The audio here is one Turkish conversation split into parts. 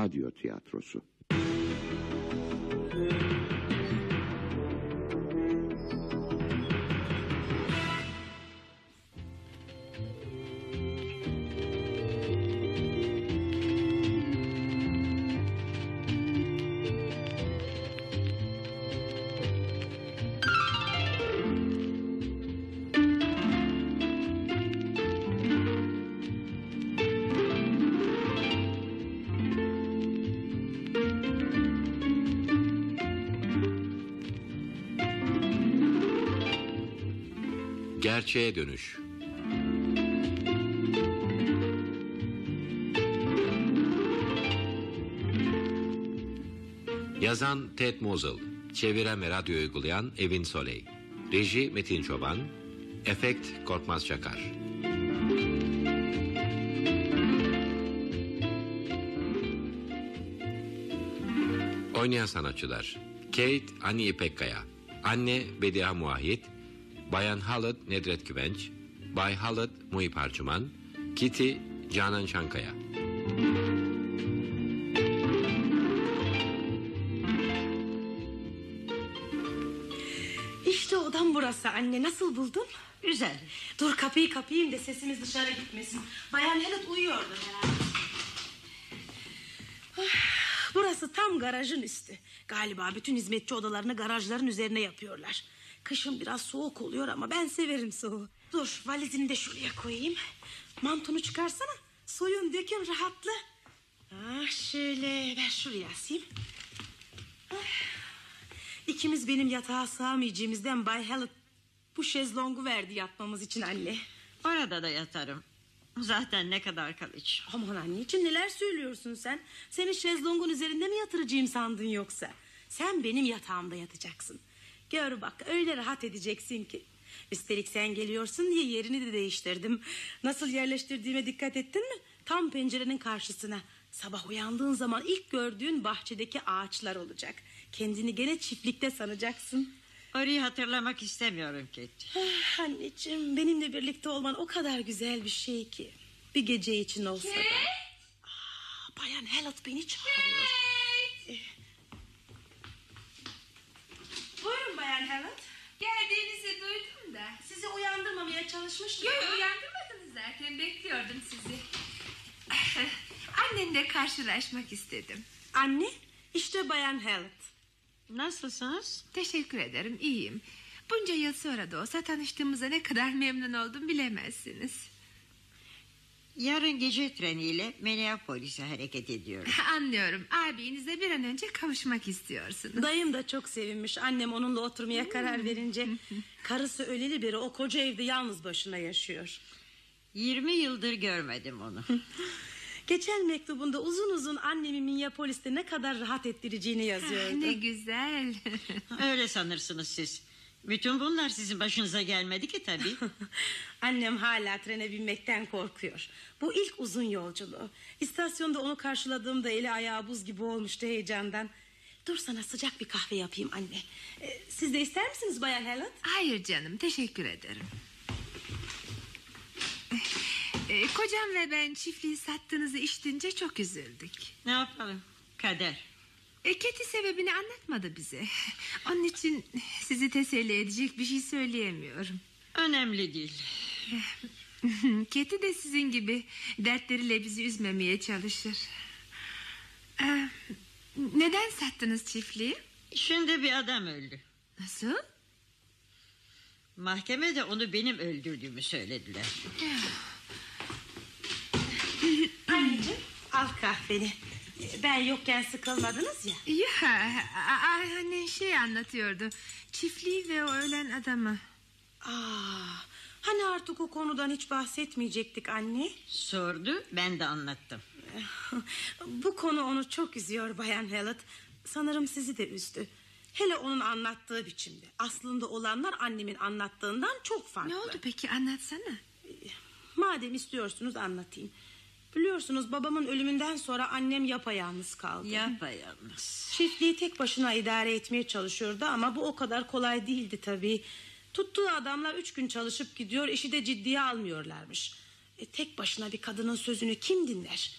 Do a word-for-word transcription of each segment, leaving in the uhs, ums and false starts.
radyo tiyatrosu. Gerçeğe dönüş. Yazan Ted Mosel, çeviren ve radyo uygulayan Evin Soley, reji Metin Çoban, efekt Korkmaz Çakar. Oynayan sanatçılar: Kate Ani İpekkaya, Anne Bediye Muahit, Bayan Halit Nedret Güvenç, Bay Halit Muhip Harçuman, Kitty Canan Çankaya. İşte odam burası anne, nasıl buldun? Güzel. Dur kapıyı kapayım da sesimiz dışarı gitmesin. Bayan Halit uyuyordu herhalde. Burası tam garajın üstü. Galiba bütün hizmetçi odalarını garajların üzerine yapıyorlar. Kışın biraz soğuk oluyor ama ben severim soğuğu. Dur valizini de şuraya koyayım. Mantonu çıkarsana. Soyun dökün rahatla. Ah, şöyle ver şuraya asayım. Ah. İkimiz benim yatağa sığamayacağımızdan Bay Halit bu şezlongu verdi yatmamız için anne. Orada da yatarım. Zaten ne kadar kalıcı. Aman anneciğim, neler söylüyorsun sen? Seni şezlongun üzerinde mi yatıracağım sandın yoksa? Sen benim yatağımda yatacaksın. Gör bak, öyle rahat edeceksin ki. Üstelik sen geliyorsun diye yerini de değiştirdim. Nasıl yerleştirdiğime dikkat ettin mi? Tam pencerenin karşısına. Sabah uyandığın zaman ilk gördüğün bahçedeki ağaçlar olacak. Kendini gene çiftlikte sanacaksın. Orayı hatırlamak istemiyorum Kate. Ah, anneciğim, benimle birlikte olman o kadar güzel bir şey ki. Bir gece için olsa da. Aa, Bayan Halit beni çağırıyor. Ee, buyurun Bayan Halit. Geldiğinizi duydum da. Sizi uyandırmamaya çalışmıştım. Yok, uyandırmadınız zaten, bekliyordum sizi. Annenle karşılaşmak istedim. Anne, işte Bayan Halit. Nasılsınız? Teşekkür ederim, iyiyim. Bunca yıl sonra da olsa tanıştığımıza ne kadar memnun oldum bilemezsiniz. Yarın gece treniyle Minneapolis'e hareket ediyorum. Anlıyorum, abinizle bir an önce kavuşmak istiyorsunuz. Dayım da çok sevinmiş annem onunla oturmaya karar verince. Karısı öleli beri o koca evde yalnız başına yaşıyor. Yirmi yıldır görmedim onu. Geçen mektubunda uzun uzun annemi Minneapolis'te ne kadar rahat ettireceğini yazıyordu. Ne güzel. Öyle sanırsınız siz. Bütün bunlar sizin başınıza gelmedi ki tabii. Annem hala trene binmekten korkuyor. Bu ilk uzun yolculuğu. İstasyonda onu karşıladığımda eli ayağı buz gibi olmuştu heyecandan. Dur sana sıcak bir kahve yapayım anne. Ee, siz de ister misiniz Bayan Halit? Hayır canım, teşekkür ederim. Ee, kocam ve ben çiftliği sattığınızı işitince çok üzüldük. Ne yapalım? Kader. E, Keti sebebini anlatmadı bize. Onun için sizi teselli edecek bir şey söyleyemiyorum. Önemli değil. Keti de sizin gibi dertleriyle bizi üzmemeye çalışır. Ee, neden sattınız çiftliği? Şimdi bir adam öldü. Nasıl? Mahkemede onu benim öldürdüğümü söylediler. Anneciğim, al kahveni. Ben yokken sıkılmadınız ya. Ya annen şey anlatıyordu. Çiftliği ve o ölen adamı. Aa, hani artık o konudan hiç bahsetmeyecektik anne. Sordu, ben de anlattım. Bu konu onu çok üzüyor Bayan Halit. Sanırım sizi de üzdü. Hele onun anlattığı biçimde. Aslında olanlar annemin anlattığından çok farklı. Ne oldu peki, anlatsana. Madem istiyorsunuz anlatayım. Biliyorsunuz babamın ölümünden sonra annem yapayalnız kaldı. Yapayalnız. Çiftliği tek başına idare etmeye çalışıyordu ama bu o kadar kolay değildi tabii. Tuttuğu adamlar üç gün çalışıp gidiyor, işi de ciddiye almıyorlarmış. E, tek başına bir kadının sözünü kim dinler?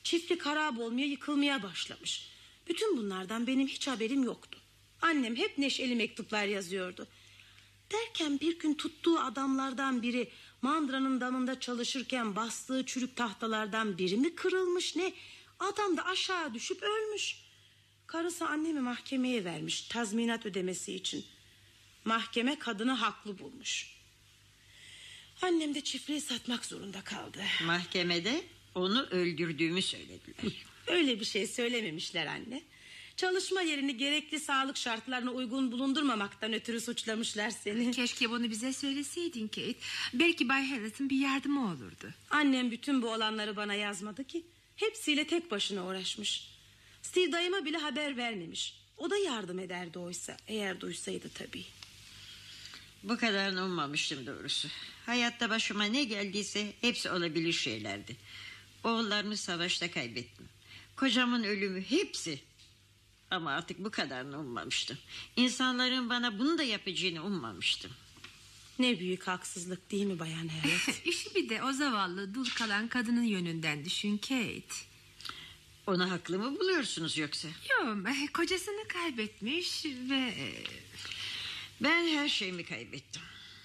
Çiftlik harap olmaya, yıkılmaya başlamış. Bütün bunlardan benim hiç haberim yoktu. Annem hep neşeli mektuplar yazıyordu. Derken bir gün tuttuğu adamlardan biri mandranın damında çalışırken bastığı çürük tahtalardan biri mi kırılmış ne? Adam da aşağı düşüp ölmüş. Karısı annemi mahkemeye vermiş tazminat ödemesi için. Mahkeme kadını haklı bulmuş. Annem de çiftliği satmak zorunda kaldı. Mahkemede onu öldürdüğümü söylediler. Öyle bir şey söylememişler anne. Çalışma yerini gerekli sağlık şartlarına uygun bulundurmamaktan ötürü suçlamışlar seni. Keşke bunu bize söyleseydin Kate. Belki Bay Harrison bir yardımı olurdu. Annem bütün bu olanları bana yazmadı ki. Hepsiyle tek başına uğraşmış. Steve dayıma bile haber vermemiş. O da yardım ederdi oysa. Eğer duysaydı tabii. Bu kadarını ummamıştım doğrusu. Hayatta başıma ne geldiyse hepsi olabilir şeylerdi. Oğullarımı savaşta kaybettim. Kocamın ölümü hepsi. Ama artık bu kadarını ummamıştım. İnsanların bana bunu da yapacağını ummamıştım. Ne büyük haksızlık değil mi Bayan Harriet? İşi bir de o zavallı dul kalan kadının yönünden düşün Kate. Onu haklı mı buluyorsunuz yoksa? Yok, kocasını kaybetmiş ve... Ben her şeyimi kaybettim.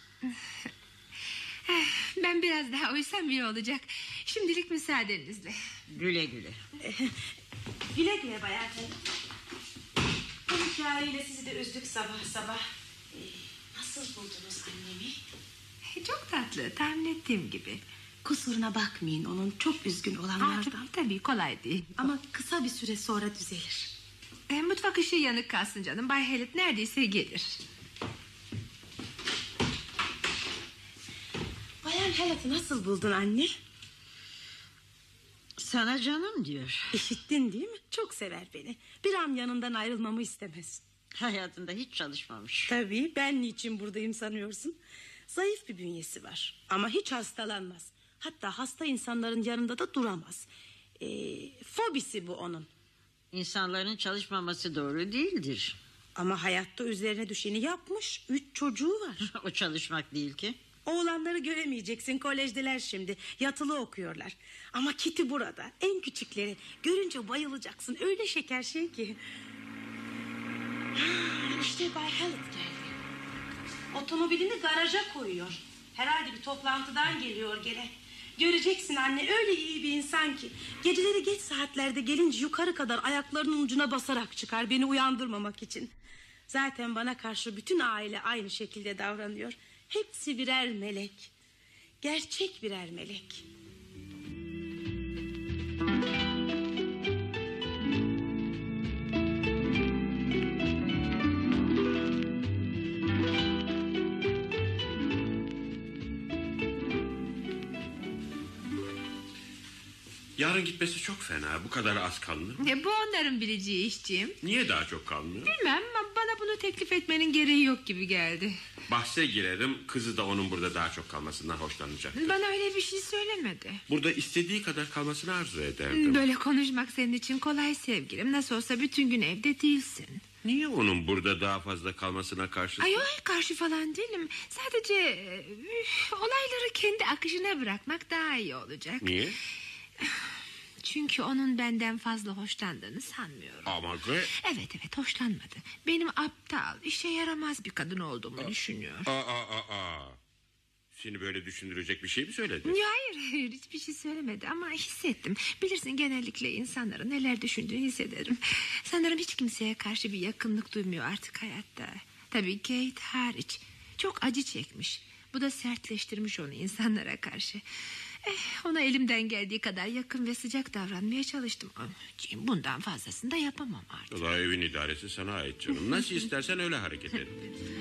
Ben biraz daha uysam iyi olacak. Şimdilik müsaadenizle. Güle güle. Güle güle Bayan Harriet. Bu hikayeyle sizi de üzdük sabah sabah. Ee, nasıl buldunuz annemi? Çok tatlı, tahmin ettiğim gibi. Kusuruna bakmayın onun, çok üzgün Aa, olanlardan. tabii, tabii kolay değil. Ama kısa bir süre sonra düzelir. E, mutfak ışığı yanık kalsın canım. Bay Harriet neredeyse gelir. Bayan Harriet'i nasıl buldun anne? Sana canım diyor. İşittin değil mi? Çok sever beni. Bir an yanından ayrılmamı istemez. Hayatında hiç çalışmamış. Tabii, ben niçin buradayım sanıyorsun? Zayıf bir bünyesi var ama hiç hastalanmaz. Hatta hasta insanların yanında da duramaz. Ee, fobisi bu onun. İnsanların çalışmaması doğru değildir. Ama hayatta üzerine düşeni yapmış. Üç çocuğu var. O çalışmak değil ki. Oğlanları göremeyeceksin, kolejdeler şimdi. Yatılı okuyorlar. Ama Kitty burada, en küçükleri. Görünce bayılacaksın, öyle şeker şey ki. İşte Bay Hallett geldi. Otomobilini garaja koyuyor. Herhalde bir toplantıdan geliyor gene. Göreceksin anne, öyle iyi bir insan ki. Geceleri geç saatlerde gelince yukarı kadar ayaklarının ucuna basarak çıkar beni uyandırmamak için. Zaten bana karşı bütün aile aynı şekilde davranıyor. Hepsi birer melek. Gerçek birer melek. Yarın gitmesi çok fena. Bu kadar az kalınır mı? E, bu onların bileceği işciğim. Niye daha çok kalmıyor? Bilmem ama bana bunu teklif etmenin gereği yok gibi geldi. Bahse girerim, kızı da onun burada daha çok kalmasından hoşlanacaktır. Bana öyle bir şey söylemedi. Burada istediği kadar kalmasını arzu ederdim. Böyle konuşmak senin için kolay sevgilim. Nasıl olsa bütün gün evde değilsin. Niye onun burada daha fazla kalmasına karşısın? Ay, ay karşı falan değilim. Sadece üf, olayları kendi akışına bırakmak daha iyi olacak. Niye? Çünkü onun benden fazla hoşlandığını sanmıyorum. Ama Gre... Evet evet hoşlanmadı. Benim aptal, işe yaramaz bir kadın olduğumu düşünüyor. Aa, aa, aa. Seni böyle düşündürecek bir şey mi söyledi? Ya hayır hayır hiçbir şey söylemedi ama hissettim. Bilirsin genellikle insanların neler düşündüğünü hissederim. Sanırım hiç kimseye karşı bir yakınlık duymuyor artık hayatta. Tabii Kate hariç. Çok acı çekmiş. Bu da sertleştirmiş onu insanlara karşı. Eh, ona elimden geldiği kadar yakın ve sıcak davranmaya çalıştım. Bundan fazlasını da yapamam artık. Valla evin idaresi sana ait canım. Nasıl istersen öyle hareket et.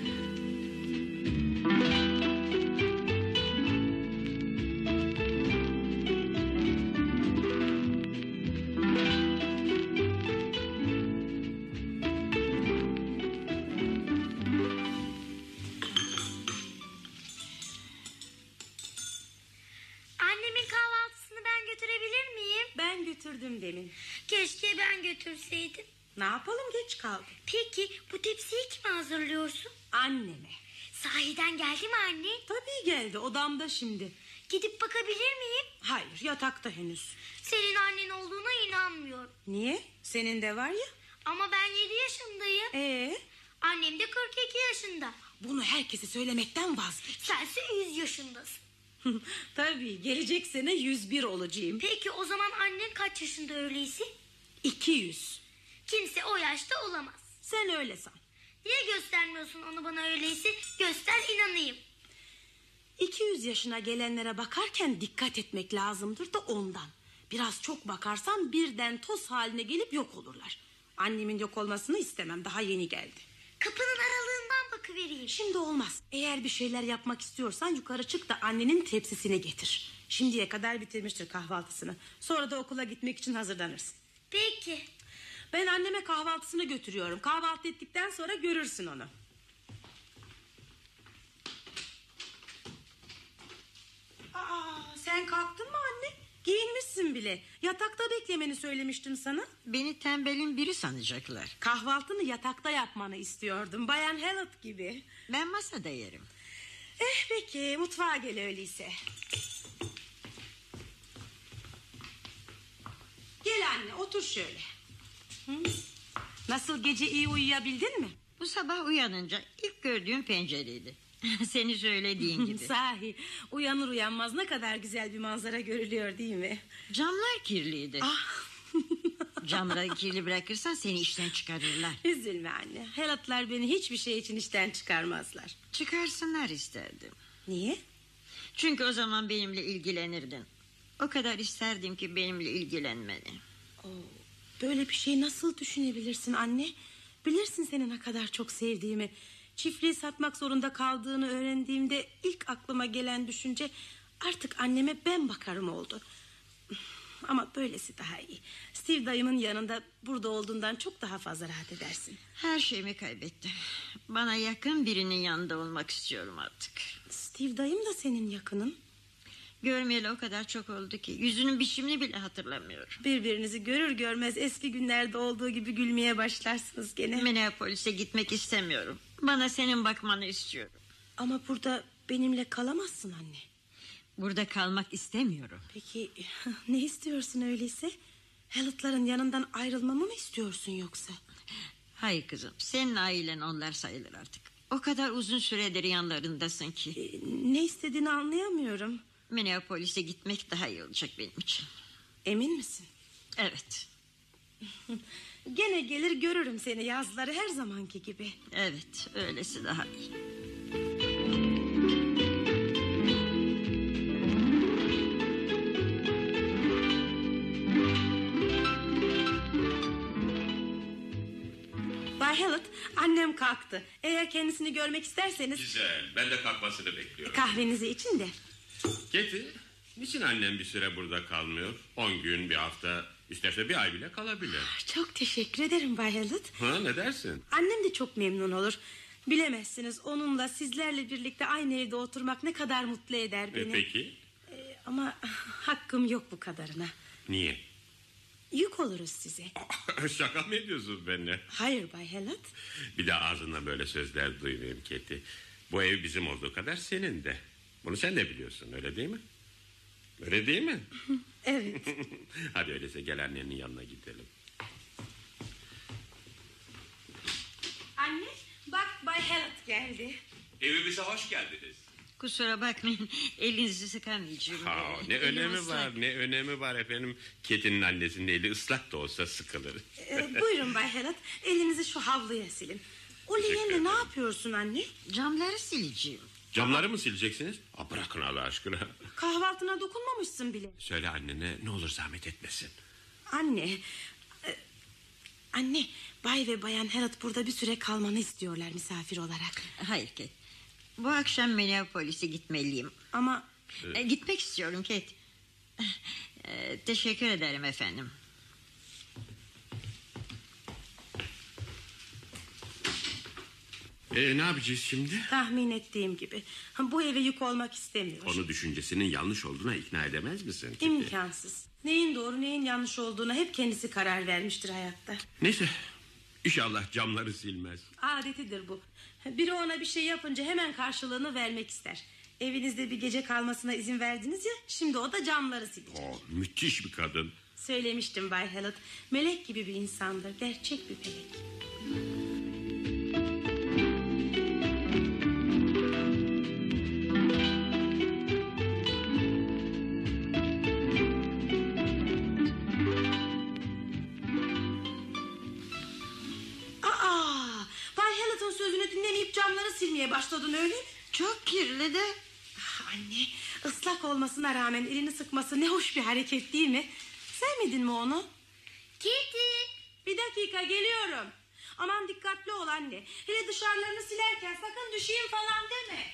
Annemin kahvaltısını ben götürebilir miyim? Ben götürdüm demin. Keşke ben götürseydim. Ne yapalım, geç kaldım. Peki bu tepsiyi kime hazırlıyorsun? Anneme. Sahiden geldi mi anne? Tabii geldi, odamda şimdi. Gidip bakabilir miyim? Hayır, yatakta henüz. Senin annen olduğuna inanmıyorum. Niye? Senin de var ya. Ama ben yedi yaşındayım. Ee, Annem de kırk iki yaşında. bunu herkese söylemekten vazgeç. Sense yüz yaşındasın. Tabii, gelecek sene yüz bir olacağım. Peki o zaman annen kaç yaşında öyleyse? iki yüz. Kimse o yaşta olamaz. Sen öyle san. Niye göstermiyorsun onu bana öyleyse? Göster inanayım. iki yüz yaşına gelenlere bakarken dikkat etmek lazımdır da ondan. Biraz çok bakarsan birden toz haline gelip yok olurlar. Annemin yok olmasını istemem, daha yeni geldi. Kapının aralığından bakıvereyim. Şimdi olmaz. Eğer bir şeyler yapmak istiyorsan yukarı çık da annenin tepsisini getir. Şimdiye kadar bitirmiştir kahvaltısını. Sonra da okula gitmek için hazırlanırsın. Peki. Ben anneme kahvaltısını götürüyorum. Kahvaltı ettikten sonra görürsün onu. Aa, sen kalktın mı anne? Giyinmişsin bile. Yatakta beklemeni söylemiştim sana. Beni tembelin biri sanacaklar. Kahvaltını yatakta yapmanı istiyordum. Bayan Hallett gibi. Ben masada yerim. Eh peki, mutfağa gel öyleyse. Gel anne, otur şöyle. Hı? Nasıl, gece iyi uyuyabildin mi? Bu sabah uyanınca ilk gördüğüm pencereydi. Seni söylediğin gibi. Sahi, uyanır uyanmaz ne kadar güzel bir manzara görülüyor değil mi? Camlar kirliydi. Ah. Camları kirli bırakırsan seni işten çıkarırlar. Üzülme anne, Hallett'lar beni hiçbir şey için işten çıkarmazlar. Çıkarsınlar isterdim. Niye? Çünkü o zaman benimle ilgilenirdin. O kadar isterdim ki benimle ilgilenmeni. Oo, böyle bir şey nasıl düşünebilirsin anne? Bilirsin seni ne kadar çok sevdiğimi. Çiftliği satmak zorunda kaldığını öğrendiğimde ilk aklıma gelen düşünce artık anneme ben bakarım oldu. Ama böylesi daha iyi. Steve dayımın yanında burada olduğundan çok daha fazla rahat edersin. Her şeyimi kaybettim. Bana yakın birinin yanında olmak istiyorum artık. Steve dayım da senin yakının. Görmeyeli o kadar çok oldu ki yüzünün biçimini bile hatırlamıyorum. Birbirinizi görür görmez eski günlerde olduğu gibi gülmeye başlarsınız gene. Minneapolis'e gitmek istemiyorum. Bana senin bakmanı istiyorum. Ama burada benimle kalamazsın anne. Burada kalmak istemiyorum. Peki ne istiyorsun öyleyse? Hallett'ların yanından ayrılmamı mı istiyorsun yoksa? Hayır kızım, senin ailen onlar sayılır artık. O kadar uzun süredir yanlarındasın ki. Ee, ne istediğini anlayamıyorum. Minneapolis'e gitmek daha iyi olacak benim için. Emin misin? Evet. Gene gelir görürüm seni yazları her zamanki gibi. Evet, öylesi daha iyi. Bay Hallett, annem kalktı. Eğer kendisini görmek isterseniz Güzel, ben de kalkmasını bekliyorum. kahvenizi için de. Keti, niçin annem bir süre burada kalmıyor? On gün, bir hafta, isterse bir ay bile kalabilir. Çok teşekkür ederim Bay Hallett. Ha, ne dersin? Annem de çok memnun olur. Bilemezsiniz, onunla sizlerle birlikte aynı evde oturmak ne kadar mutlu eder E, beni. peki, Ee, ama hakkım yok bu kadarına. niye? Yük oluruz size. Şaka mı ediyorsun benimle? Hayır Bay Hallett. Bir daha ağzından böyle sözler duymayayım Keti. Bu ev bizim olduğu kadar senin de. Bunu sen de biliyorsun, öyle değil mi? Öyle değil mi? Evet. Hadi öyleyse gel annenin yanına gidelim. Anne, bak Bay Hallett geldi. Evimize hoş geldiniz. Kusura bakmayın, elinizi sıkamayacağım. Ha, Ee, ne elim önemi ıslak. var, ne önemi var efendim. Keti'nin annesinin eli ıslak da olsa sıkılır. Ee, buyurun Bay Hallett, elinizi şu havluya silin. O leğenle ne yapıyorsun anne? Camları sileceğim. Camları mı sileceksiniz? Aa, bırakın Allah aşkına. Kahvaltına dokunmamışsın bile. Söyle annene ne olur zahmet etmesin. Anne, e, anne, Bay ve Bayan Hallett burada bir süre kalmanı istiyorlar misafir olarak. Hayır Kate. Bu akşam Minneapolis'e gitmeliyim. Ama E, gitmek istiyorum Kate. E, teşekkür ederim efendim. Ee, ne yapacağız şimdi? tahmin ettiğim gibi bu eve yük olmak istemiyor. Onu düşüncesinin yanlış olduğuna ikna edemez misin? Keti? İmkansız. Neyin doğru neyin yanlış olduğuna hep kendisi karar vermiştir hayatta. Neyse, İnşallah camları silmez. Adetidir bu. Biri ona bir şey yapınca hemen karşılığını vermek ister. Evinizde bir gece kalmasına izin verdiniz ya. Şimdi o da camları silecek. Oh, müthiş bir kadın. Söylemiştim Bay Hallett. Melek gibi bir insandır. Gerçek bir melek. Aa, Bay Hallett'ın sözünü dinlemeyip camları silmeye başladın öyle mi? Çok kirli de. Ah, anne, ıslak olmasına rağmen elini sıkması ne hoş bir hareket değil mi? Sevmedin mi onu? Kitty. Bir dakika, geliyorum. Aman dikkatli ol anne. Hele dışarılarını silerken sakın düşeyim falan deme.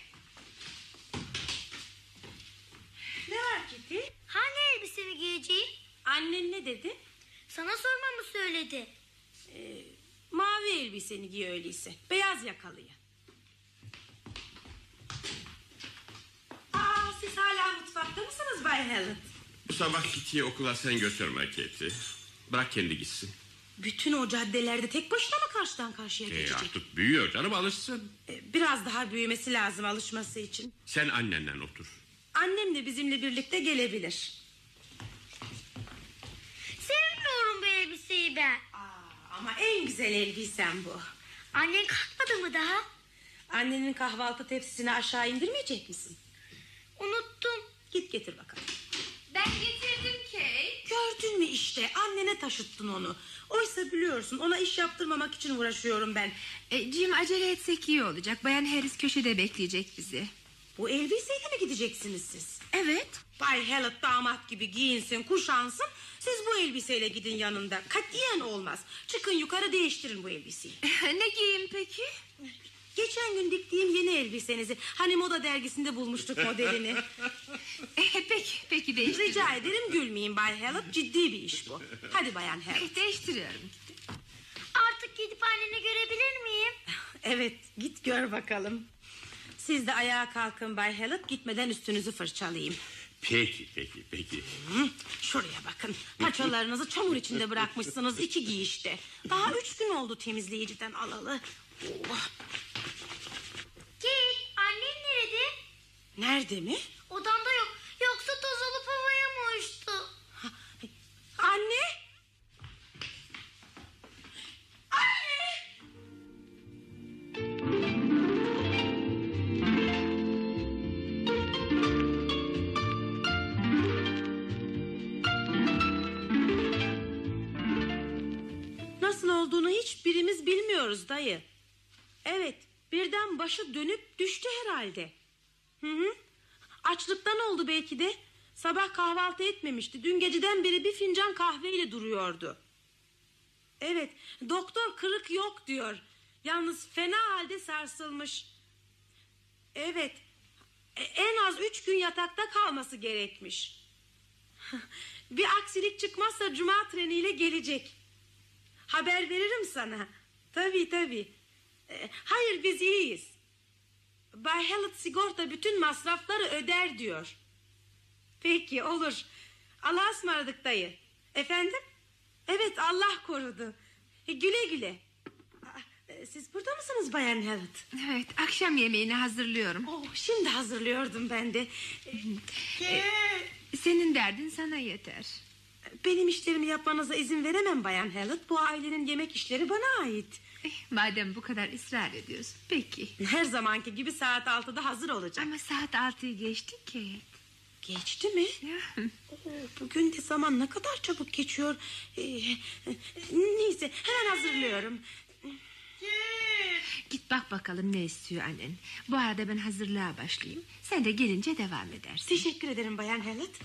Ne var Kitty? Hangi elbisemi giyeceğim? Annen ne dedi? Sana sormamı söyledi. Ee, mavi elbiseni giy öyleyse. Beyaz yakalıyı. Aa, siz hala mutfakta mısınız Bay Hallett? Bu sabah Kitty'yi okula sen götürme Katie. Bırak kendi gitsin. Bütün o caddelerde tek başına mı karşıdan karşıya Ee, geçecek? artık büyüyor canım, alışsın. Ee, biraz daha büyümesi lazım alışması için. Sen annenle otur. Annem de bizimle birlikte gelebilir. Sevmiyorum bu elbiseyi ben. Aa, ama en güzel elbisen bu. Annen kalkmadı mı daha? Annenin kahvaltı tepsisini aşağı indirmeyecek misin? Unuttum. Git getir bakalım. Ben getirdim Kate. Gördün mü işte, annene taşıttın onu. Oysa biliyorsun, ona iş yaptırmamak için uğraşıyorum ben. E, Jim, acele etsek iyi olacak. Bayan Harris köşede bekleyecek bizi. Bu elbiseyle mi gideceksiniz siz? Evet. Bay Hallett damat gibi giyinsin, kuşansın. Siz bu elbiseyle gidin yanında. Katiyen olmaz. Çıkın yukarı, değiştirin bu elbiseyi. Ne giyeyim peki? Geçen gün diktiğim yeni elbisenizi. Hani moda dergisinde bulmuştuk modelini. E, peki, peki değiştiriyorum. Rica ederim gülmeyin Bay Hallett. Ciddi bir iş bu. Hadi Bayan Hallett. E, değiştiriyorum. Artık gidip anneni görebilir miyim? Evet, git gör bakalım. Siz de ayağa kalkın Bay Hallett. Gitmeden üstünüzü fırçalayayım. Peki, peki, peki. Hı, şuraya bakın. Paçalarınızı çamur içinde bırakmışsınız iki giyişte. Daha üç gün oldu temizleyiciden alalı. Oh. Kate, annen nerede? Nerede mi? Odamda yok. Yoksa toz olup havaya mı uçtu? Ha, anne! Anne! Nasıl olduğunu hiçbirimiz bilmiyoruz dayı. Evet, birden başı dönüp düştü herhalde. Hı hı. Açlıktan oldu belki de. Sabah kahvaltı etmemişti. Dün geceden beri bir fincan kahveyle duruyordu. Evet, doktor kırık yok diyor. Yalnız fena halde sarsılmış. Evet, e, en az üç gün yatakta kalması gerekmiş. Bir aksilik çıkmazsa cuma treniyle gelecek. Haber veririm sana. Tabii tabii. E, hayır, biz iyiyiz. Bay Hallett sigorta bütün masrafları öder diyor. Peki, olur. Allah'a ısmarladık dayı. Efendim? Evet, Allah korudu. E, güle güle. Aa, e, siz burada mısınız Bayan Hallett? Evet, akşam yemeğini hazırlıyorum. Oh, şimdi hazırlıyordum ben de. E, senin derdin sana yeter. Benim işlerimi yapmanıza izin veremem Bayan Hallett. Bu ailenin yemek işleri bana ait. Eh, madem bu kadar ısrar ediyorsun, peki. Her zamanki gibi saat altıda hazır olacak. Ama saat altıyı geçti ki. Geçti mi? Ya. Oo, bugün de zaman ne kadar çabuk geçiyor. Ee, e, neyse, hemen hazırlıyorum. Git bak bakalım ne istiyor annen. Bu arada ben hazırlığa başlayayım. Sen de gelince devam edersin. Teşekkür ederim Bayan Hallett.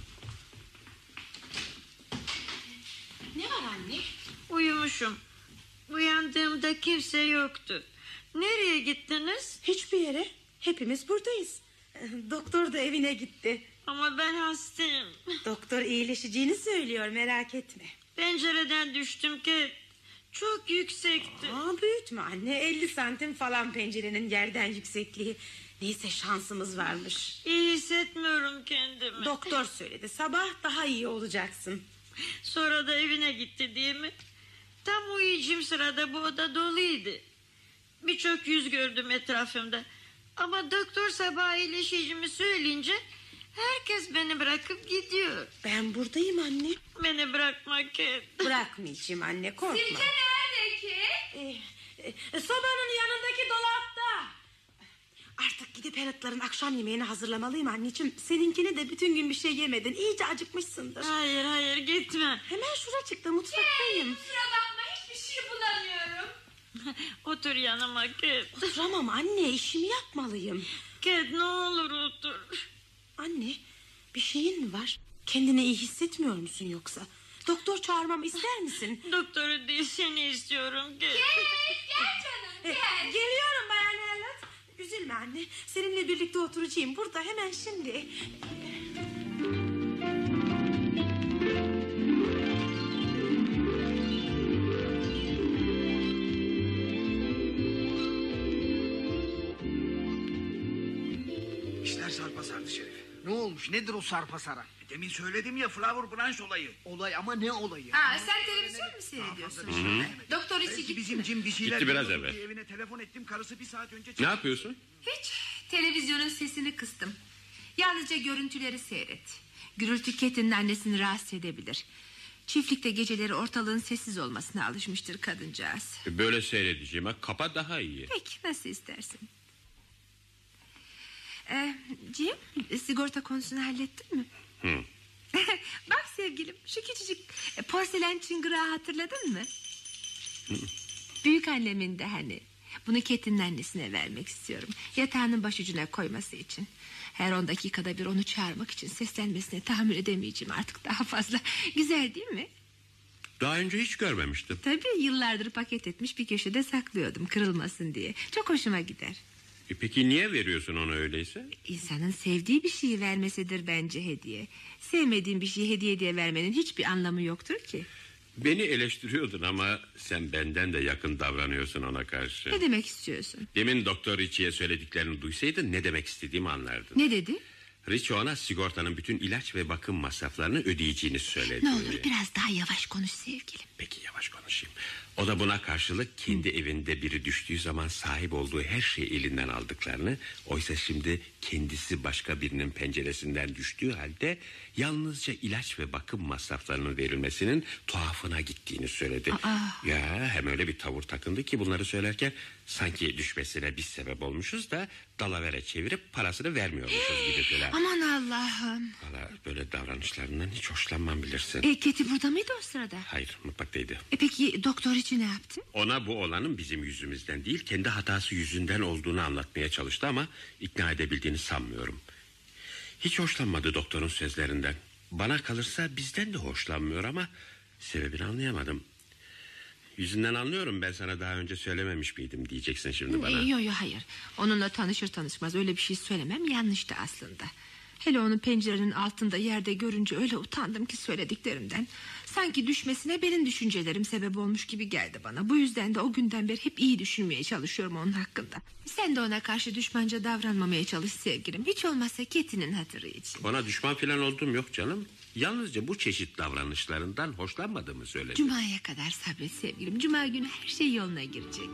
Ne var anne? Uyumuşum. Uyandığımda kimse yoktu. Nereye gittiniz? Hiçbir yere. Hepimiz buradayız. Doktor da evine gitti. Ama ben hastayım. Doktor iyileşeceğini söylüyor, merak etme. Pencereden düştüm ki çok yüksekti. Aa, büyütme anne, elli santim falan pencerenin yerden yüksekliği. Neyse, şansımız varmış. İyi hissetmiyorum kendimi. Doktor söyledi, sabah daha iyi olacaksın. Sonra da evine gitti değil mi? Tam uyuyacağım sırada bu oda doluydu. Birçok yüz gördüm etrafımda. Ama doktor sabah iyileşeceğimi söyleyince herkes beni bırakıp gidiyor. Ben buradayım anne. Beni bırakma Kate. Bırakmayacağım anne, korkma. Sirke nerede ki? Ee, e, sobanın yanındaki dolapta. Artık gidip Harriet'ların akşam yemeğini hazırlamalıyım anneciğim. Seninkini de bütün gün bir şey yemedin. İyice acıkmışsındır. Hayır hayır gitme. Hemen şuracıkta mutfaktayım. Kusura bakma, hiçbir şey bulamıyorum. Otur yanıma Kate. Oturamam anne, işimi yapmalıyım. Kate ne olur otur. Anne, bir şeyin mi var? Kendini iyi hissetmiyor musun yoksa? Doktor çağırmamı ister misin? Doktoru değil seni istiyorum Kate. Gel canım, E, gel. Geliyorum Bayan Harriet. Üzülme anne, seninle birlikte oturacağım burada hemen şimdi. İşler sarpa sardı Şerif. Ne olmuş? Nedir o sarpa saran? E, demin söyledim ya, Flower Branch olayı. Olay ama ne olayı? Aa, sen televizyon mu seyrediyorsun? Doktor işi Belki gitti bizim mi? cim bir şeyler... Gitti biraz biliyordu evvel. diye Evine telefon ettim, karısı bir saat önce... Ne yapıyorsun? Hiç. Televizyonun sesini kıstım. Yalnızca görüntüleri seyret. Gürültü Kate'nin annesini rahatsız edebilir. Çiftlikte geceleri ortalığın sessiz olmasına alışmıştır kadıncağız. Böyle seyredeceğime kapa daha iyi. Peki, nasıl istersin? Ee, Jim, sigorta konusunu hallettin mi? Hı. Bak sevgilim, şu küçücük e, porselen çıngırağı hatırladın mı? Büyük annemin de hani. Bunu Kate'nin annesine vermek istiyorum. Yatağının başucuna koyması için. Her on dakikada bir onu çağırmak için seslenmesine tahammül edemeyeceğim artık daha fazla. Güzel değil mi? Daha önce hiç görmemiştim. Tabii, yıllardır paket etmiş bir köşede saklıyordum kırılmasın diye. Çok hoşuma gider. E peki niye veriyorsun onu öyleyse? İnsanın sevdiği bir şeyi vermesidir bence hediye. Sevmediğin bir şeyi hediye diye vermenin hiçbir anlamı yoktur ki. Beni eleştiriyordun ama sen benden de yakın davranıyorsun ona karşı. Ne demek istiyorsun? Demin Doktor Richie'ye söylediklerini duysaydın ne demek istediğimi anlardın. Ne dedi? Richie ona sigortanın bütün ilaç ve bakım masraflarını ödeyeceğini söyledi. Ne olur biraz daha yavaş konuş sevgilim. Peki yavaş konuşayım. O da buna karşılık kendi evinde biri düştüğü zaman sahip olduğu her şeyi elinden aldıklarını... oysa şimdi kendisi başka birinin penceresinden düştüğü halde... yalnızca ilaç ve bakım masraflarının verilmesinin tuhafına gittiğini söyledi. Aa. Ya hem öyle bir tavır takındı ki bunları söylerken... sanki düşmesine biz sebep olmuşuz da... dalavere çevirip parasını vermiyormuşuz gibi falan. Aman Allah'ım. Valla böyle davranışlarından hiç hoşlanmam bilirsin. E, Keti burada mıydı o sırada? Hayır, mutfaktaydı. E, peki doktor için ne yaptın? Ona bu olanın bizim yüzümüzden değil, kendi hatası yüzünden olduğunu anlatmaya çalıştı ama ikna edebildiğini sanmıyorum. Hiç hoşlanmadı doktorun sözlerinden. Bana kalırsa bizden de hoşlanmıyor ama sebebini anlayamadım. Yüzünden anlıyorum, ben sana daha önce söylememiş miydim diyeceksin şimdi bana. Yok yok, hayır. Onunla tanışır tanışmaz öyle bir şey söylemem yanlıştı aslında. Hele onu pencerenin altında yerde görünce öyle utandım ki söylediklerimden. Sanki düşmesine benim düşüncelerim sebep olmuş gibi geldi bana. Bu yüzden de o günden beri hep iyi düşünmeye çalışıyorum onun hakkında. Sen de ona karşı düşmanca davranmamaya çalış sevgilim. Hiç olmazsa Keti'nin hatırı için. Ona düşman falan olduğum yok canım. Yalnızca bu çeşit davranışlarından hoşlanmadığımı söyledim. Cuma'ya kadar sabret sevgilim. Cuma günü her şey yoluna girecek.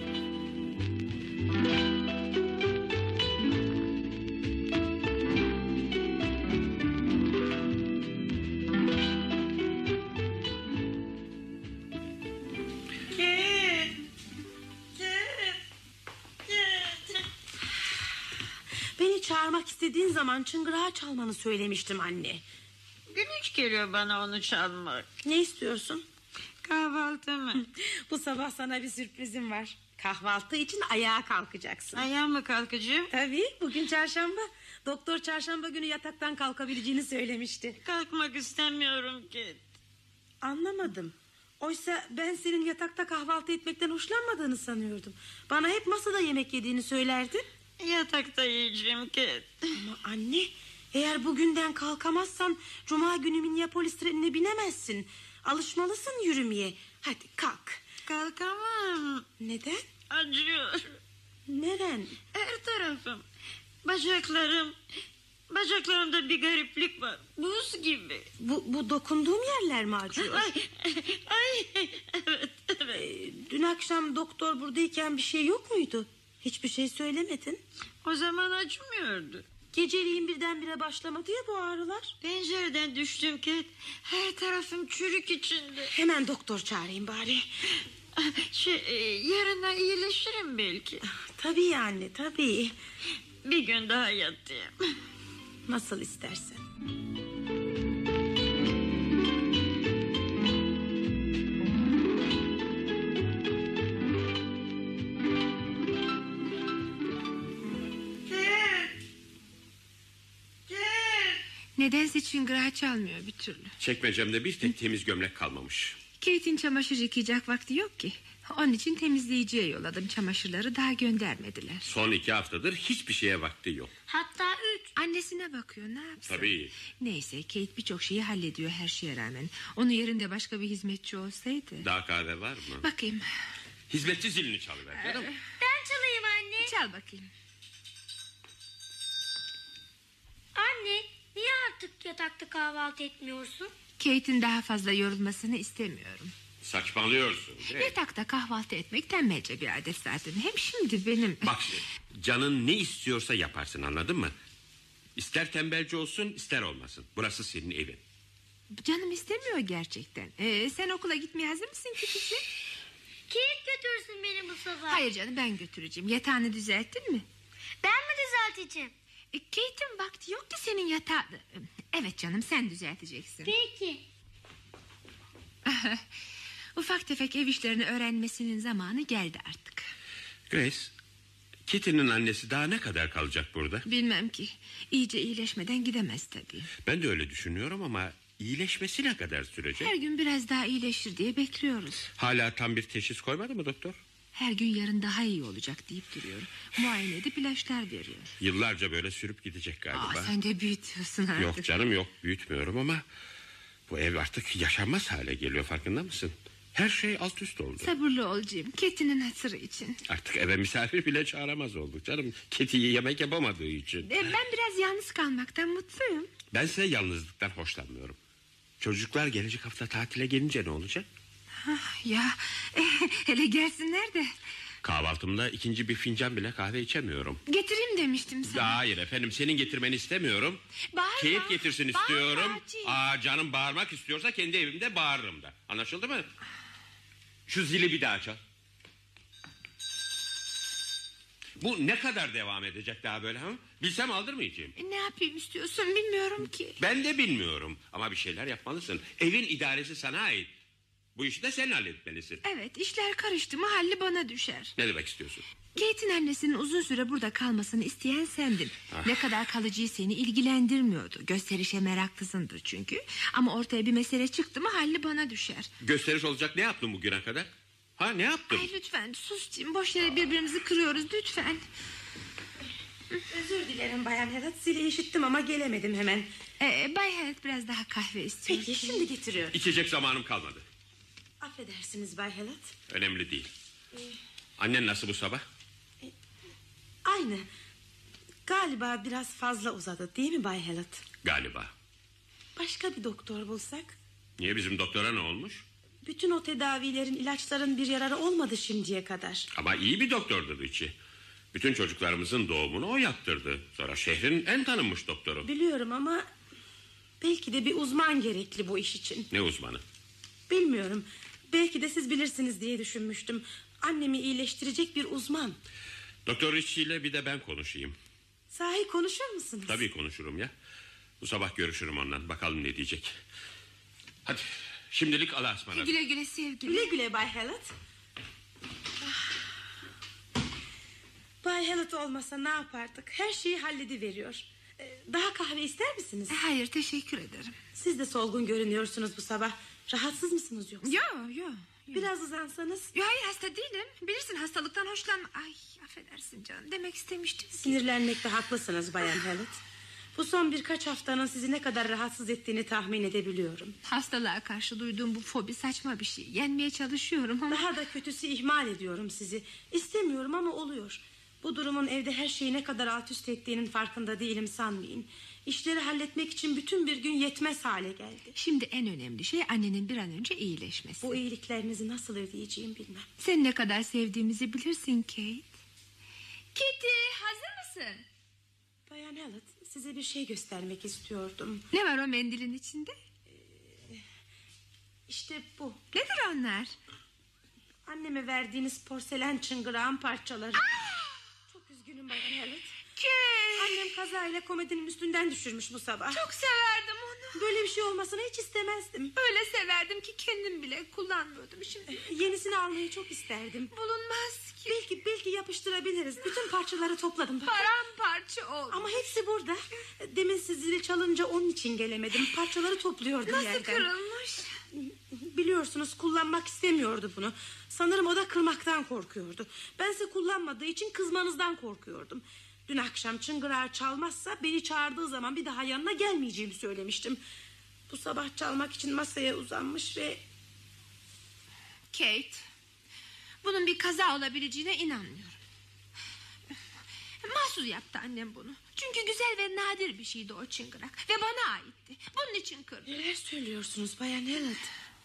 Beni çağırmak istediğin zaman çıngırağı çalmanı söylemiştim anne. Gülünç geliyor bana onu çalmak. Ne istiyorsun? Kahvaltı mı? Bu sabah sana bir sürprizim var. Kahvaltı için ayağa kalkacaksın. Ayağa mı kalkacağım? Tabii, bugün çarşamba. Doktor çarşamba günü yataktan kalkabileceğini söylemişti. Kalkmak istemiyorum ki. Anlamadım. Oysa ben senin yatakta kahvaltı etmekten hoşlanmadığını sanıyordum. Bana hep masada yemek yediğini söylerdin. Yatakta yiyeceğim ki. Ama anne, eğer bugünden kalkamazsan Cuma günü Minneapolis trenine binemezsin. Alışmalısın yürümeye. Hadi kalk. Kalkamam. Neden? Acıyor. Neren? Her tarafım. Bacaklarım. Bacaklarımda bir gariplik var. Buz gibi. Bu, bu dokunduğum yerler mi acıyor? Ay, ay, evet, evet. Ee, dün akşam doktor buradayken bir şey yok muydu? Hiçbir şey söylemedin. O zaman acımıyordu. Geceliğin birdenbire başlamadı ya bu ağrılar. Pencereden düştüm Kate. Her tarafım çürük içinde. Hemen doktor çağırayım bari. Şey, e, yarına iyileşirim belki. Tabii yani tabii. Bir gün daha yatayım. Nasıl istersen. Nedense çıngırağı çalmıyor bir türlü. Çekmecemde bir tek temiz gömlek kalmamış. Kate'in çamaşır yıkayacak vakti yok ki. Onun için temizleyiciye yolladım çamaşırları, daha göndermediler. Son iki haftadır hiçbir şeye vakti yok. Hatta üç. Annesine bakıyor, ne yapsın? Tabii. Neyse, Kate birçok şeyi hallediyor her şeye rağmen. Onun yerinde başka bir hizmetçi olsaydı. Daha kahve var mı? Bakayım. Hizmetçi zilini çalıver canım. Ben çalayım anne. Çal bakayım. Anne, niye artık yatakta kahvaltı etmiyorsun? Kate'in daha fazla yorulmasını istemiyorum. Saçmalıyorsun. değil mi? Yatakta kahvaltı etmek tembelce bir adet zaten. Hem şimdi benim... Bak şimdi, canın ne istiyorsa yaparsın, anladın mı? İster tembelce olsun ister olmasın. Burası senin evin. Canım istemiyor gerçekten. Ee, sen okula gitmeye hazır mısın Kitty? Kilit götürsün beni bu sefer. Hayır canım, ben götüreceğim. Yatağını düzelttin mi? Ben mi düzelteceğim? E, Kate'in vakti yok ki senin yatağı... Evet canım, sen düzelteceksin. Peki. Ufak tefek ev işlerini öğrenmesinin zamanı geldi artık. Grace, Kitty'nin annesi daha ne kadar kalacak burada? Bilmem ki. İyice iyileşmeden gidemez tabii. Ben de öyle düşünüyorum ama iyileşmesi ne kadar sürecek? Her gün biraz daha iyileşir diye bekliyoruz. Hala tam bir teşhis koymadı mı doktor? Her gün yarın daha iyi olacak deyip duruyor. Muayene edip ilaçlar veriyor. Yıllarca böyle sürüp gidecek galiba. Aa, sen de büyütüyorsun artık. Yok canım yok, büyütmüyorum ama bu ev artık yaşanmaz hale geliyor, farkında mısın? Her şey alt üst oldu. Sabırlı ol Jim, Kate'nin hatırı için. Artık eve misafir bile çağıramaz olduk canım. Kitty'yi yemek yapamadığı için. E, ben biraz yalnız kalmaktan mutluyum. Ben size yalnızlıktan hoşlanmıyorum. Çocuklar gelecek hafta tatile gelince ne olacak? Ah, ya e, hele gelsinler de. Kahvaltımda ikinci bir fincan bile kahve içemiyorum. Getireyim demiştim sana. Hayır efendim, senin getirmeni istemiyorum. Bağırma. Kate getirsin Bağırma, istiyorum. Jim. Aa, canım bağırmak istiyorsa kendi evimde bağırırım da. Anlaşıldı mı? Şu zili bir daha çal. Bu ne kadar devam edecek daha böyle ha? Bilsem aldırmayacağım. E, ne yapayım istiyorsun bilmiyorum ki. Ben de bilmiyorum ama bir şeyler yapmalısın. Evin idaresi sana ait. Bu işi de sen halletmelisin. Evet, işler karıştı mı halli bana düşer. Ne demek istiyorsun? Kate'in annesinin uzun süre burada kalmasını isteyen sendin. Ah. Ne kadar kalacağı seni ilgilendirmiyordu. Gösterişe meraklısındır çünkü. Ama ortaya bir mesele çıktı mı halli bana düşer. Gösteriş olacak ne yaptın bugüne kadar? Ha, ne yaptın? Ay lütfen sus Jim, boş yere birbirimizi kırıyoruz lütfen. Özür dilerim Bayan Herat, zili işittim ama gelemedim hemen. Ee, Bay Hayat biraz daha kahve istiyor. Peki şimdi getiriyorum. İçecek zamanım kalmadı. Affedersiniz Bay Herat. Önemli değil. Annen nasıl bu sabah? Aynı. Galiba biraz fazla uzadı değil mi Bay Helat? Galiba. Başka bir doktor bulsak? Niye, bizim doktora ne olmuş? Bütün o tedavilerin, ilaçların bir yararı olmadı şimdiye kadar. Ama iyi bir doktordur içi. Bütün çocuklarımızın doğumunu o yaptırdı. Sonra şehrin en tanınmış doktoru. Biliyorum ama belki de bir uzman gerekli bu iş için. Ne uzmanı? Bilmiyorum. Belki de siz bilirsiniz diye düşünmüştüm. Annemi iyileştirecek bir uzman. Doktor Ritchie ile bir de ben konuşayım. Sahi konuşur musunuz? Tabii konuşurum ya. Bu sabah görüşürüm ondan. Bakalım ne diyecek. Hadi şimdilik Allah'a ısmarladık. Güle güle sevgilim. Güle güle Bay Helat. Bay Helat olmasa ne yapardık? Her şeyi hallediveriyor. Ee, Daha kahve ister misiniz? Hayır, teşekkür ederim. Siz de solgun görünüyorsunuz bu sabah. Rahatsız mısınız yoksa? Yo yo. Biraz uzansanız. Yo, hayır, hasta değilim. Bilirsin hastalıktan hoşlanma. Ay affedersin canım, demek istemiştim. Sinirlenmekte haklısınız Bayan Helat. Bu son birkaç haftanın sizi ne kadar rahatsız ettiğini tahmin edebiliyorum. Hastalığa karşı duyduğum bu fobi saçma bir şey. Yenmeye çalışıyorum ama... Daha da kötüsü ihmal ediyorum sizi. İstemiyorum ama oluyor. Bu durumun evde her şeyi ne kadar alt üst ettiğinin farkında değilim sanmayın. İşleri halletmek için bütün bir gün yetmez hale geldi. Şimdi en önemli şey annenin bir an önce iyileşmesi. Bu iyiliklerinizi nasıl ödeyeceğim bilmem. Sen ne kadar sevdiğimizi bilirsin Kate. Kitty, hazır mısın? mısın? Bayan Hallett, size bir şey göstermek istiyordum. Ne var o mendilin içinde? İşte bu. Nedir onlar? Anneme verdiğiniz porselen çıngırağın parçaları. Çok üzgünüm Bayan Hallett. Kate! Annem kazayla komedinin üstünden düşürmüş bu sabah. Çok severdim onu. Böyle bir şey olmasını hiç istemezdim. Öyle severdim ki kendim bile kullanmıyordum şimdi. Yenisini almayı çok isterdim. Bulunmaz ki. Belki belki yapıştırabiliriz. Bütün parçaları topladım. Bak. Paramparça oldu. Ama hepsi burada. Demin siz zili çalınca onun için gelemedim. Parçaları topluyordum Nasıl yerden. kırılmış? Biliyorsunuz kullanmak istemiyordu bunu. Sanırım o da kırmaktan korkuyordu. Bense kullanmadığı için kızmanızdan korkuyordum. Dün akşam çıngırağı çalmazsa beni çağırdığı zaman bir daha yanına gelmeyeceğimi söylemiştim. Bu sabah çalmak için masaya uzanmış ve... Kate, bunun bir kaza olabileceğine inanmıyorum. Mahsus yaptı annem bunu. Çünkü güzel ve nadir bir şeydi o çıngırak. Ve bana aitti. Bunun için kırdı. Neler söylüyorsunuz Bayan Hallett?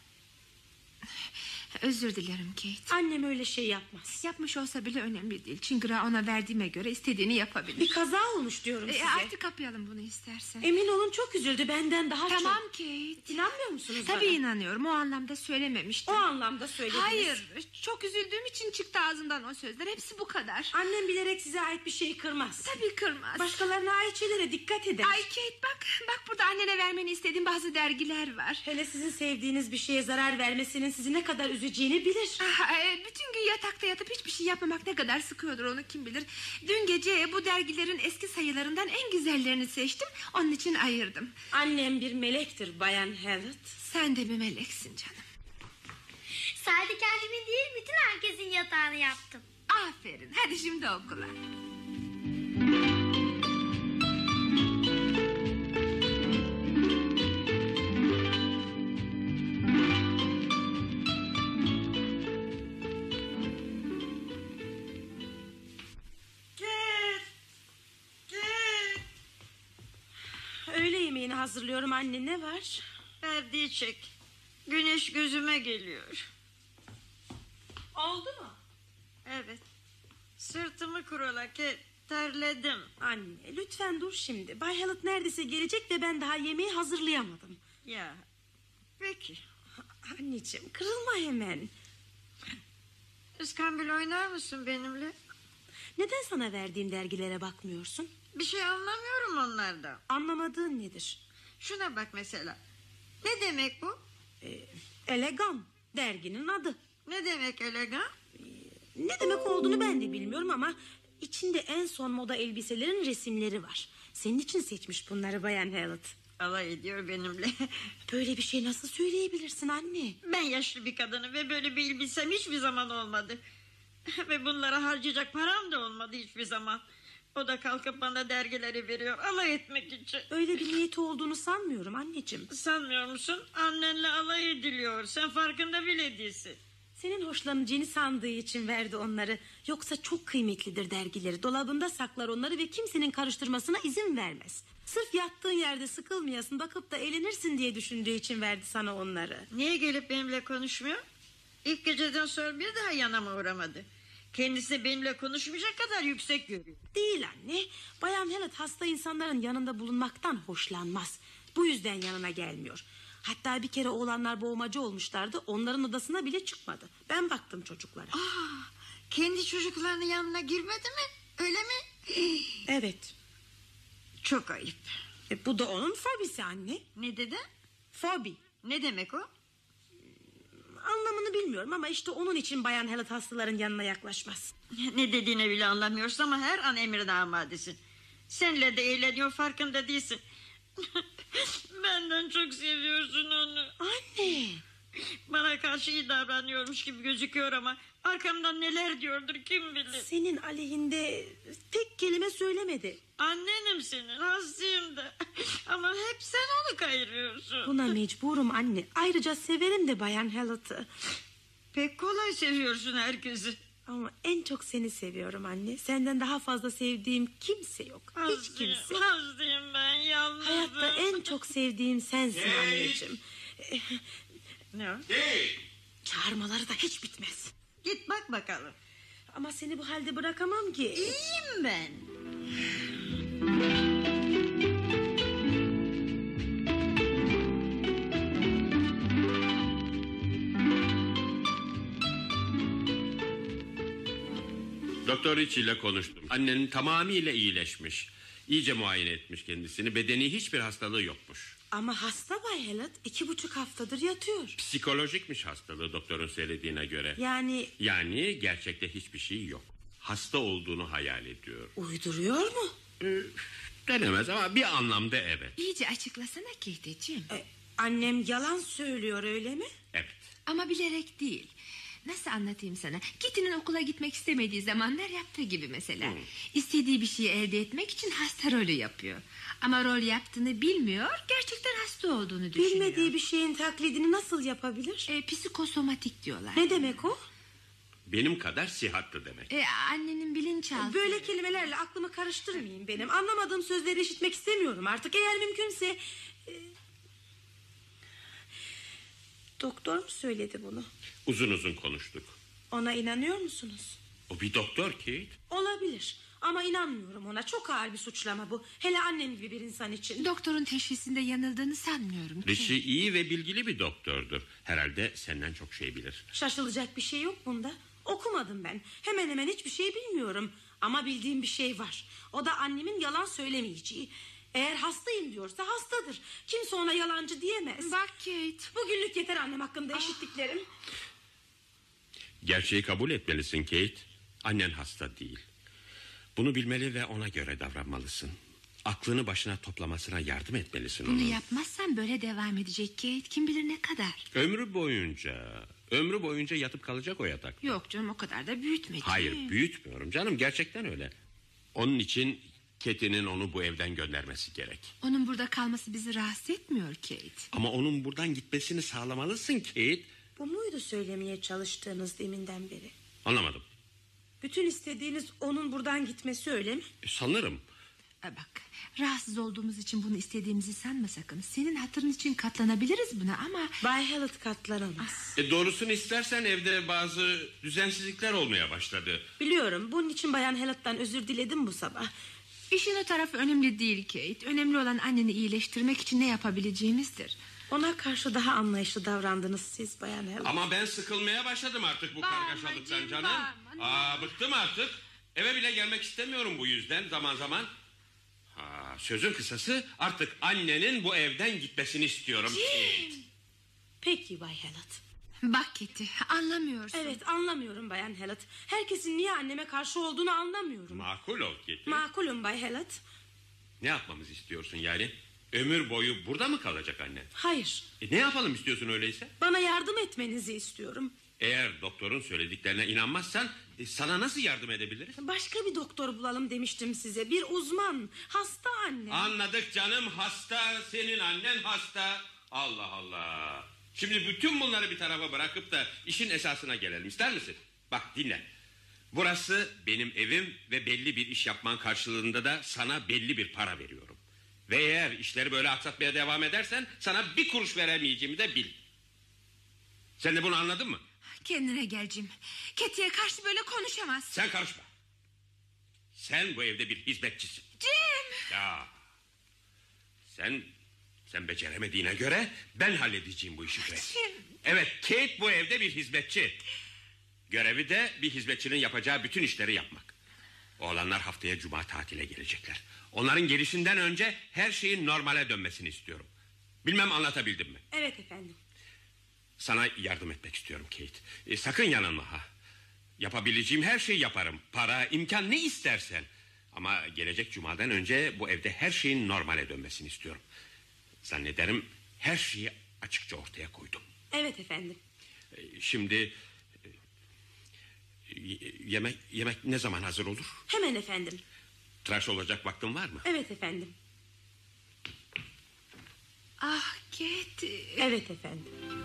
Özür dilerim Kate. Annem öyle şey yapmaz. Yapmış olsa bile önemli değil. Çıngırağı ona verdiğime göre istediğini yapabilir. Bir kaza olmuş diyorum E, size. artık kapayalım bunu istersen. Emin olun çok üzüldü benden daha Tamam çok. Kate. İnanmıyor musunuz Tabii bana? inanıyorum. O anlamda söylememiştim. O anlamda söylediniz. Hayır. Çok üzüldüğüm için çıktı ağzından o sözler. Hepsi bu kadar. Annem bilerek size ait bir şey kırmaz. Tabii kırmaz. Başkalarına ait şeylere dikkat eder. Ay Kate bak. Bak burada annene vermeni istediğim bazı dergiler var. Hele sizin sevdiğiniz bir şeye zarar vermesinin sizi ne kadar üzeceğini bilir. Ah, e, bütün gün yatakta yatıp hiçbir şey yapmamak ne kadar sıkıyordur onu kim bilir. Dün gece bu dergilerin eski sayılarından en güzellerini seçtim. Onun için ayırdım. Annem bir melektir Bayan Hallett. Sen de bir meleksin canım. Sadece kendimin değil bütün herkesin yatağını yaptım. Aferin. Hadi şimdi okula. Öğle yemeğini hazırlıyorum anne, ne var? Verdiği çek. Güneş gözüme geliyor. Oldu mu? Evet. Sırtımı kurula ki terledim. Anne lütfen dur şimdi. Bay Hallett neredeyse gelecek ve ben daha yemeği hazırlayamadım. Ya peki. Anneciğim kırılma hemen. İskambil oynar mısın benimle? Neden sana verdiğim dergilere bakmıyorsun? Bir şey anlamıyorum onlardan. Anlamadığın nedir? Şuna bak mesela. Ne demek bu? Ee, Elegan derginin adı. Ne demek elegan? Ne demek olduğunu ben de bilmiyorum ama içinde en son moda elbiselerin resimleri var. Senin için seçmiş bunları Bayan Hallett. Alay ediyor benimle. Böyle bir şey nasıl söyleyebilirsin anne? Ben yaşlı bir kadını ve böyle bir elbisem hiçbir zaman olmadı. Ve bunlara harcayacak param da olmadı hiçbir zaman. O da kalkıp bana dergileri veriyor alay etmek için. Öyle bir niyeti olduğunu sanmıyorum anneciğim. Sanmıyor musun? Annenle alay ediliyor. Sen farkında bile değilsin. Senin hoşlanacağını sandığı için verdi onları. Yoksa çok kıymetlidir dergileri. Dolabında saklar onları ve kimsenin karıştırmasına izin vermez. Sırf yattığın yerde sıkılmayasın, bakıp da eğlenirsin diye düşündüğü için verdi sana onları. Niye gelip benimle konuşmuyor? İlk geceden sonra bir daha yanıma uğramadı. Kendisi benimle konuşmayacak kadar yüksek görüyor. Değil anne. Bayan Hallett hasta insanların yanında bulunmaktan hoşlanmaz. Bu yüzden yanına gelmiyor. Hatta bir kere oğlanlar boğmacı olmuşlardı. Onların odasına bile çıkmadı. Ben baktım çocuklara. Aa, kendi çocuklarının yanına girmedi mi? Öyle mi? Evet. Çok ayıp. E, bu da onun fobisi anne. Ne dedi? Fobi. Ne demek o? Anlamını bilmiyorum ama işte onun için Bayan Hallett hastaların yanına yaklaşmaz. Ne dediğini bile anlamıyorsun ama her an emrine amadesin. Seninle de eğleniyor farkında değilsin. Benden çok seviyorsun onu. Anne. Bana karşı iyi davranıyormuş gibi gözüküyor ama arkamdan neler diyordur kim bilir. Senin aleyhinde tek kelime söylemedi. Annenim senin, hastayım da. Ama hep sen onu kayırıyorsun. Buna mecburum anne. Ayrıca severim de Bayan Hallett'ı. Pek kolay seviyorsun herkesi. Ama en çok seni seviyorum anne. Senden daha fazla sevdiğim kimse yok. Hiç Hastayım, kimse. hastayım ben, yalnızım. Hayatta en çok sevdiğim sensin anneciğim. Ne o? Çağırmaları da hiç bitmez. Git bak bakalım. Ama seni bu halde bırakamam ki. İyiyim ben. Doktor Rich ile konuştum. Annenin tamamıyla iyileşmiş. İyice muayene etmiş kendisini. Bedeni hiçbir hastalığı yokmuş. Ama hasta Bay Hallett iki buçuk haftadır yatıyor. Psikolojikmiş hastalığı doktorun söylediğine göre. Yani Yani gerçekte hiçbir şey yok. Hasta olduğunu hayal ediyor. uyduruyor mu? Ee, denemez ama bir anlamda evet. İyice açıklasana Kate'ciğim. E, annem yalan söylüyor öyle mi? Evet. Ama bilerek değil. Nasıl anlatayım sana? Kitty'nin okula gitmek istemediği zamanlar yaptığı gibi mesela. Hmm. İstediği bir şeyi elde etmek için hasta rolü yapıyor. Ama rol yaptığını bilmiyor, gerçekten hasta olduğunu düşünüyor. Bilmediği bir şeyin taklidini nasıl yapabilir? E, psikosomatik diyorlar. Ne demek o? Benim kadar sihatlı demek. E, annenin bilinçaltı. Böyle kelimelerle aklımı karıştırmayayım benim. Anlamadığım sözleri işitmek istemiyorum artık. Eğer mümkünse... e, Doktor mu söyledi bunu? Uzun uzun konuştuk. Ona inanıyor musunuz? O bir doktor Kate. Olabilir ama inanmıyorum ona. Çok ağır bir suçlama bu. Hele annem gibi bir insan için. Doktorun teşhisinde yanıldığını sanmıyorum. Rişi iyi ve bilgili bir doktordur. Herhalde senden çok şey bilir. Şaşılacak bir şey yok bunda. Okumadım ben. Hemen hemen hiçbir şey bilmiyorum. Ama bildiğim bir şey var. O da annemin yalan söylemeyeceği. Eğer hastayım diyorsa hastadır. Kimse ona yalancı diyemez. Bak Kate. Bugünlük yeter annem hakkında işittiklerim. Gerçeği kabul etmelisin Kate. Annen hasta değil. Bunu bilmeli ve ona göre davranmalısın. Aklını başına toplamasına yardım etmelisin Bunu onun. yapmazsan böyle devam edecek Kate. Kim bilir ne kadar. Ömrü boyunca, ömrü boyunca yatıp kalacak o yatakta. Yok canım, o kadar da büyütmeyeceğim. Hayır, büyütmüyorum canım, gerçekten öyle. Onun için Kate'nin onu bu evden göndermesi gerek. Onun burada kalması bizi rahatsız etmiyor Kate. Ama onun buradan gitmesini sağlamalısın Kate. Bu muydu söylemeye çalıştığınız deminden beri? Anlamadım. Bütün istediğiniz onun buradan gitmesi öyle mi? E, sanırım. E bak, rahatsız olduğumuz için bunu istediğimizi sanma sakın. Senin hatırın için katlanabiliriz buna ama... Bay Hallett katlanamaz. E, doğrusunu istersen evde bazı düzensizlikler olmaya başladı. Biliyorum, bunun için Bayan Hallett'tan özür diledim bu sabah. İşin o tarafı önemli değil Kate. Önemli olan anneni iyileştirmek için ne yapabileceğimizdir. Ona karşı daha anlayışlı davrandınız siz Bayan Hallett. Ama ben sıkılmaya başladım artık bu Bağırma kargaşalıktan Jim, canım. bağırma. Aa, bıktım artık. Eve bile gelmek istemiyorum bu yüzden zaman zaman. Ha, sözün kısası artık annenin bu evden gitmesini istiyorum. Kate. Peki Bay Hallett. Bak Kitty, anlamıyorsun. Evet, anlamıyorum Bayan Hallett. Herkesin niye anneme karşı olduğunu anlamıyorum. Makul ol Kate. Makulüm Bay Hallett. Ne yapmamızı istiyorsun yani? Ömür boyu burada mı kalacak annen? Hayır, E, ne yapalım istiyorsun öyleyse? bana yardım etmenizi istiyorum. Eğer doktorun söylediklerine inanmazsan e, sana nasıl yardım edebiliriz? Başka bir doktor bulalım demiştim size. Bir uzman, hasta anne. Anladık canım, hasta, senin annen hasta. Allah Allah. Şimdi bütün bunları bir tarafa bırakıp da işin esasına gelelim, ister misin? Bak dinle. Burası benim evim ve belli bir iş yapman karşılığında da sana belli bir para veriyorum. Ve eğer işleri böyle aksatmaya devam edersen sana bir kuruş veremeyeceğimi de bil. Sen de bunu anladın mı? Kendine gel Jim. Kitty'ye karşı böyle konuşamaz. Sen karışma. Sen bu evde bir hizmetçisin. Jim! Ya. Sen sen beceremediğine göre ben halledeceğim bu işi. Jim! Evet, Kate bu evde bir hizmetçi. Görevi de bir hizmetçinin yapacağı bütün işleri yapmak. Oğlanlar haftaya cuma tatile gelecekler. Onların gelişinden önce her şeyin normale dönmesini istiyorum. Bilmem anlatabildim mi? Evet efendim. Sana yardım etmek istiyorum Kate. E, sakın yanılma ha. Yapabileceğim her şeyi yaparım. Para, imkan, ne istersen. Ama gelecek cumadan önce bu evde her şeyin normale dönmesini istiyorum. Zannederim her şeyi açıkça ortaya koydum. Evet efendim. E, şimdi e, yemek yemek ne zaman hazır olur? Hemen efendim. Tıraş olacak vaktin var mı? Evet efendim. Ah Kate. Evet efendim.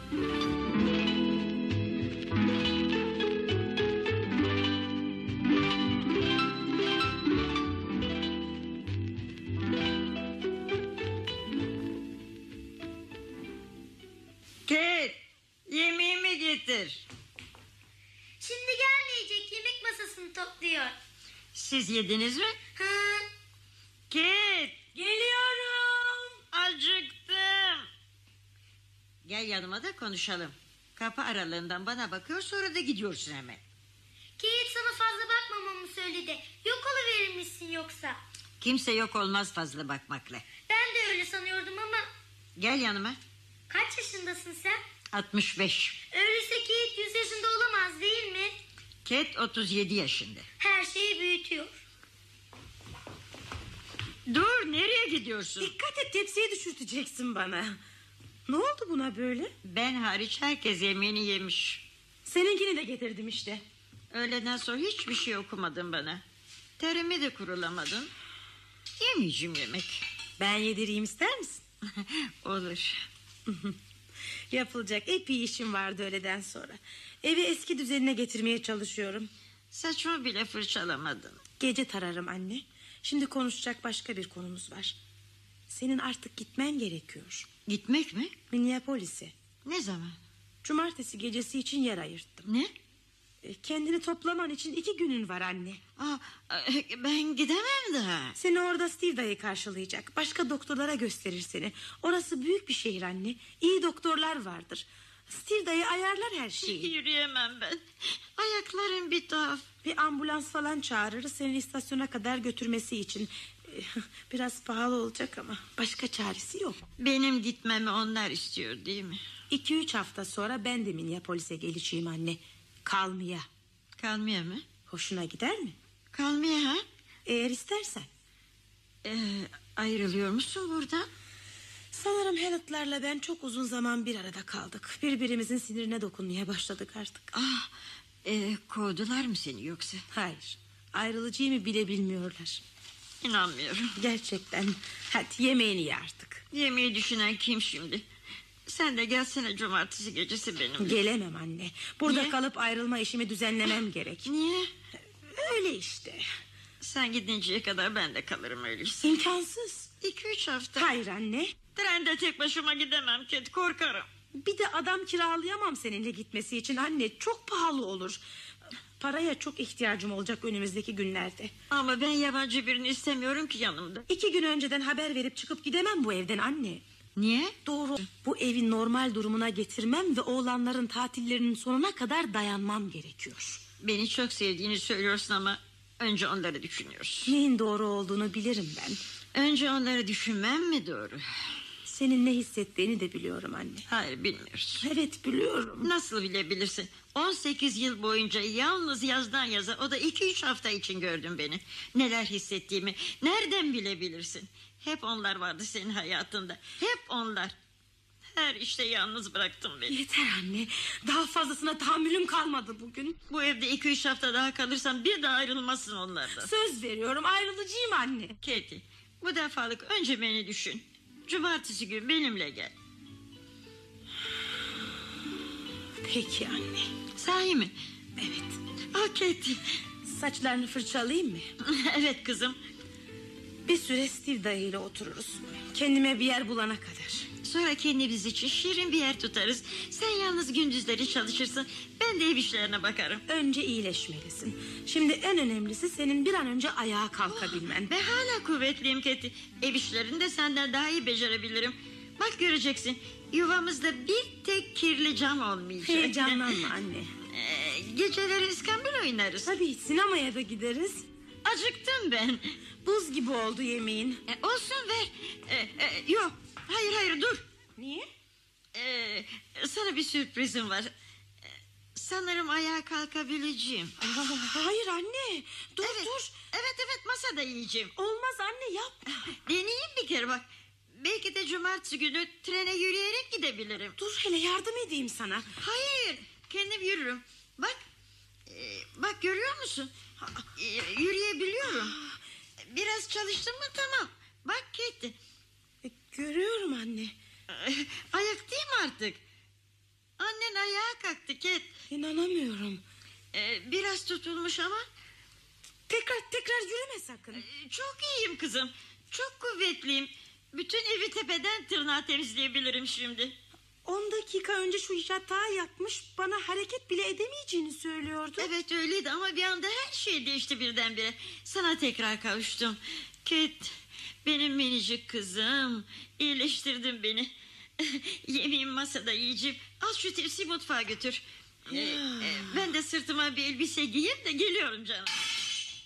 Kate, yemeğimi getir. Şimdi gelmeyecek, yemek masasını topluyor. Siz yediniz mi? Hı. Kate, Geliyorum. acıktım. Gel yanıma da konuşalım. Kapı aralığından bana bakıyor, sonra da gidiyorsun hemen. Kate sana fazla bakmamamı olduğunu söyledi. Yok oluverirmişsin yoksa. Kimse yok olmaz fazla bakmakla. Ben de öyle sanıyordum ama... Gel yanıma. Kaç yaşındasın sen? altmış beş. Öyleyse Kate yüz yaşında olamaz değil mi? Kate otuz yedi yaşında. Her şeyi büyütüyor. Dur, nereye gidiyorsun? Dikkat et, tepsiyi düşürteceksin bana. Ne oldu buna böyle? Ben hariç herkes yemeğini yemiş. Seninkini de getirdim işte. Öğleden sonra hiçbir şey okumadın bana. Terimi de kurulamadın. Yemeyeceğim yemek. Ben yedireyim, ister misin? Olur. Yapılacak epey işim vardı öğleden sonra. Evi eski düzenine getirmeye çalışıyorum. Saçımı bile fırçalamadın. Gece tararım anne. Şimdi konuşacak başka bir konumuz var. Senin artık gitmen gerekiyor. Gitmek mi? Minneapolis'e. Ne zaman? Cumartesi gecesi için yer ayırttım. Ne? E, Kendini toplaman için iki günün var anne. Aa, ben gidemem daha. Seni orada Steve dayı karşılayacak. Başka doktorlara gösterir seni. Orası büyük bir şehir anne. İyi doktorlar vardır. Steve dayı ayarlar her şeyi. Yürüyemem ben. Ayaklarım bir tuhaf. Bir ambulans falan çağırırız seni istasyona kadar götürmesi için. E, Biraz pahalı olacak ama başka çaresi yok. Benim gitmemi onlar istiyor değil mi? İki üç hafta sonra ben de Minneapolis'e geleceğim anne. Kalmaya. Kalmaya mı? Hoşuna gider mi? Kalmaya ha? Eğer istersen. Ee, ayrılıyor musun buradan? Sanırım Harriet'larla ben çok uzun zaman bir arada kaldık. Birbirimizin sinirine dokunmaya başladık artık. Ah, e, kovdular mı seni yoksa? Hayır, ayrılacağımı bile bilmiyorlar. İnanmıyorum. Gerçekten. Hadi yemeğini ye artık. Yemeği düşünen kim şimdi? Sen de gelsene cumartesi gecesi benimle. Gelemem anne. Burada Niye? kalıp ayrılma işimi düzenlemem gerek. Niye? Öyle işte. Sen gidinceye kadar ben de kalırım öyleyse. İmkansız. İki üç hafta. Hayır anne. Trende tek başıma gidemem Kate, korkarım. Bir de adam kiralayamam seninle gitmesi için anne. Çok pahalı olur. Paraya çok ihtiyacım olacak önümüzdeki günlerde. Ama ben yabancı birini istemiyorum ki yanımda. İki gün önceden haber verip çıkıp gidemem bu evden anne. Niye? Doğru. Bu evi normal durumuna getirmem ve oğlanların tatillerinin sonuna kadar dayanmam gerekiyor. Beni çok sevdiğini söylüyorsun ama önce onları düşünüyorsun. Neyin doğru olduğunu bilirim ben. Önce onları düşünmem mi doğru? Senin ne hissettiğini de biliyorum anne. Hayır, bilmiyorsun. Evet, biliyorum. Nasıl bilebilirsin? on sekiz yıl boyunca yalnız yazdan yaza, o da iki üç hafta için gördün beni. Neler hissettiğimi nereden bilebilirsin? Hep onlar vardı senin hayatında. Hep onlar. Her işte yalnız bıraktın beni. Yeter anne. Daha fazlasına tahammülüm kalmadı bugün. Bu evde iki üç hafta daha kalırsan bir daha ayrılmazsın onlardan. Söz veriyorum, ayrılacağım anne. Katie, bu defalık önce beni düşün. Cumartesi gün benimle gel. Peki anne. Sahi mi? Evet. Ah Katie. Saçlarını fırçalayayım mı? Evet kızım. Bir süre Steve dayıyla otururuz. Kendime bir yer bulana kadar. Sonra kendimiz için şirin bir yer tutarız. Sen yalnız gündüzleri çalışırsın. Ben de ev işlerine bakarım. Önce iyileşmelisin. Şimdi en önemlisi senin bir an önce ayağa kalkabilmen. Ben hala kuvvetliyim Katie. Ev işlerini de senden daha iyi becerebilirim. Bak göreceksin. Yuvamızda bir tek kirli cam olmayacak. Heyecanlanma anne. Ee, geceleri iskambil oynarız. Tabii sinemaya da gideriz. Acıktım ben. Buz gibi oldu yemeğin. E, olsun ver. E, e, yok. Hayır hayır dur. Niye? E, sana bir sürprizim var. E, sanırım ayağa kalkabileceğim. Aa, hayır anne. Dur evet, dur. Evet evet masada yiyeceğim. Olmaz anne, yapma. Deneyeyim bir kere bak. Belki de cumartesi günü trene yürüyerek gidebilirim. Dur hele, yardım edeyim sana. Hayır, kendim yürürüm. Bak, e, bak görüyor musun? E, yürüyebiliyorum. Biraz çalıştım mı tamam. Bak Katie. E, görüyorum anne. E, ayak değil mi artık? Annen ayağa kalktı Kate. İnanamıyorum. E, biraz tutulmuş ama. Tekrar tekrar yürüme sakın. E, çok iyiyim kızım. Çok kuvvetliyim. Bütün evi tepeden tırnağa temizleyebilirim şimdi. On dakika önce şu yatağa yatmış, bana hareket bile edemeyeceğini söylüyordu. Evet öyleydi ama bir anda her şey değişti birdenbire. Sana tekrar kavuştum. Kate, benim minicik kızım. İyileştirdin beni. Yemeğim masada yiyeceğim. Al şu tepsiyi mutfağa götür. Ee, e, ben de sırtıma bir elbise giyeyim de geliyorum canım.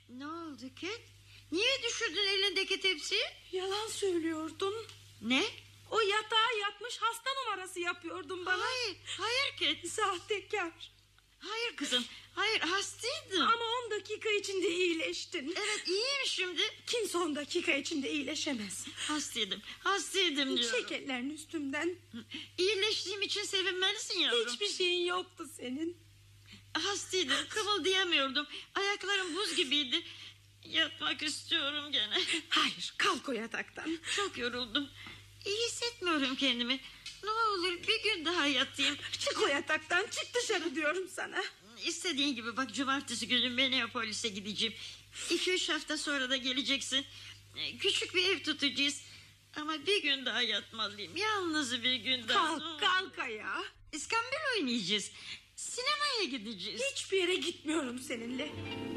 Ne oldu Ket? Niye düşürdün elindeki tepsiyi? Yalan söylüyordun. Ne? O yatağa yatmış hasta numarası yapıyordun bana. Hayır, hayır Ket. Sahtekar. Hayır kızım, hayır hastaydım. Ama on dakika içinde iyileştin. Evet, iyiyim şimdi. Kimse on dakika içinde iyileşemez. Hastaydım, hastaydım diyorum. Çek ellerini üstümden. İyileştiğim için sevinmelisin yavrum. Hiçbir şeyin yoktu senin. Hastaydım, kımıldayamıyordum. Ayaklarım buz gibiydi. Yatmak istiyorum gene. Hayır, kalk o yataktan. Çok yoruldum. İyi hissetmiyorum kendimi. Ne olur bir gün daha yatayım. Çık o yataktan, çık dışarı diyorum sana. İstediğin gibi bak, cumartesi günü Minneapolis'e gideceğim. İki üç hafta sonra da geleceksin. Küçük bir ev tutacağız. Ama bir gün daha yatmalıyım. Yalnız bir gün daha. Kalk, kalk ayağa. İskambil oynayacağız. Sinemaya gideceğiz. Hiçbir yere gitmiyorum seninle.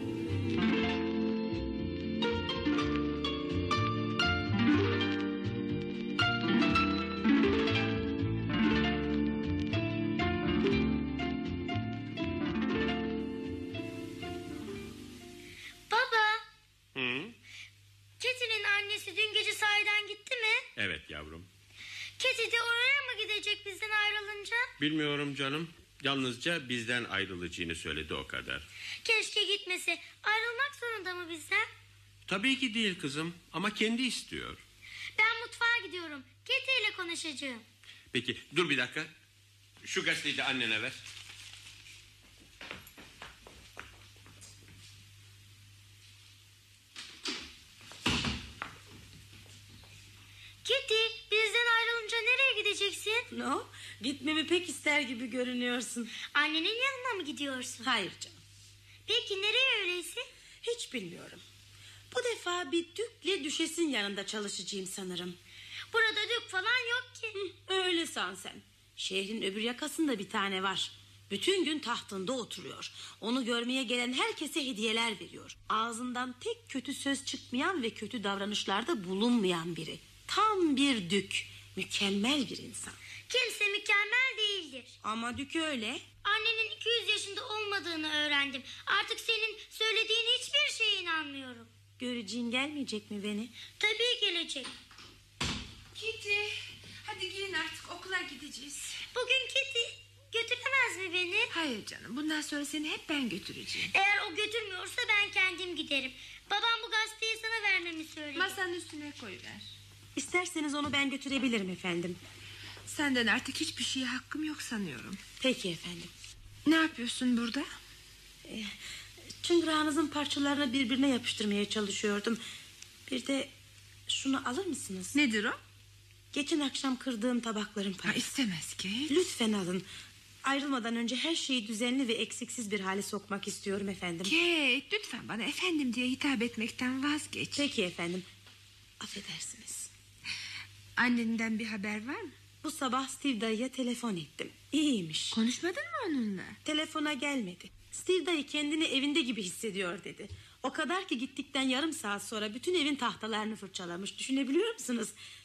Baba, Hı? Kitty'nin annesi dün gece sahiden gitti mi? Evet yavrum. Kitty de oraya mı gidecek bizden ayrılınca? Bilmiyorum canım. Yalnızca bizden ayrılacağını söyledi, o kadar. Keşke gitmese. Ayrılmak zorunda mı bizden? Tabii ki değil kızım, ama kendi istiyor. Ben mutfağa gidiyorum. Kitty ile konuşacağım. Peki dur bir dakika. Şu gazeteyi de annene ver. Kitty, bizden ayrılınca nereye gideceksin? No, gitmemi pek ister gibi görünüyorsun. Annenin yanına mı gidiyorsun? Hayır canım, Peki nereye öyleyse? hiç bilmiyorum. Bu defa bir dükle düşesin yanında çalışacağım sanırım. Burada dük falan yok ki. Öyle san sen. Şehrin öbür yakasında bir tane var. Bütün gün tahtında oturuyor. Onu görmeye gelen herkese hediyeler veriyor. Ağzından tek kötü söz çıkmayan ve kötü davranışlarda bulunmayan biri. Tam bir dük. Mükemmel bir insan. Kimse mükemmel değildir. Ama dük öyle. Annenin iki yüz yaşında olmadığını öğrendim. Artık senin söylediğin hiçbir şeye inanmıyorum. Göreceğin gelmeyecek mi beni? Tabii gelecek. Kitty, hadi giyin artık, okula gideceğiz. Bugün Kitty götüremez mi beni? Hayır canım, bundan sonra seni hep ben götüreceğim. Eğer o götürmüyorsa ben kendim giderim. Babam bu gazeteyi sana vermemi söyledi. Masanın üstüne koyuver. İsterseniz onu ben götürebilirim efendim. Senden artık hiçbir şeye hakkım yok sanıyorum. Peki efendim. Ne yapıyorsun burada? Çıngırağınızın parçalarını birbirine yapıştırmaya çalışıyordum. Bir de şunu alır mısınız? Nedir o? Geçen akşam kırdığım tabakların Ha, parçası. istemez ki. Lütfen alın. Ayrılmadan önce her şeyi düzenli ve eksiksiz bir hale sokmak istiyorum efendim. Kate, lütfen bana efendim diye hitap etmekten vazgeç. Peki efendim. Affedersiniz. Annenden bir haber var mı? Bu sabah Steve dayıya telefon ettim. İyiymiş. Konuşmadın mı onunla? Telefona gelmedi. Steve dayı kendini evinde gibi hissediyor dedi. O kadar ki gittikten yarım saat sonra bütün evin tahtalarını fırçalamış. Düşünebiliyor musunuz?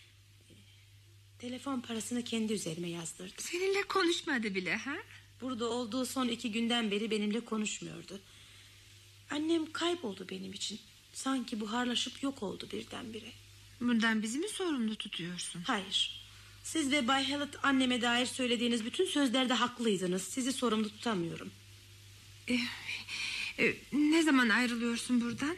Telefon parasını kendi üzerime yazdırdı. Seninle konuşmadı bile ha? Burada olduğu son iki günden beri benimle konuşmuyordu. Annem kayboldu benim için. Sanki buharlaşıp yok oldu birdenbire. Bundan bizi mi sorumlu tutuyorsun? Hayır. Siz ve Bay Hallett anneme dair söylediğiniz bütün sözlerde haklıydınız. Sizi sorumlu tutamıyorum. Ee, e, ne zaman ayrılıyorsun buradan?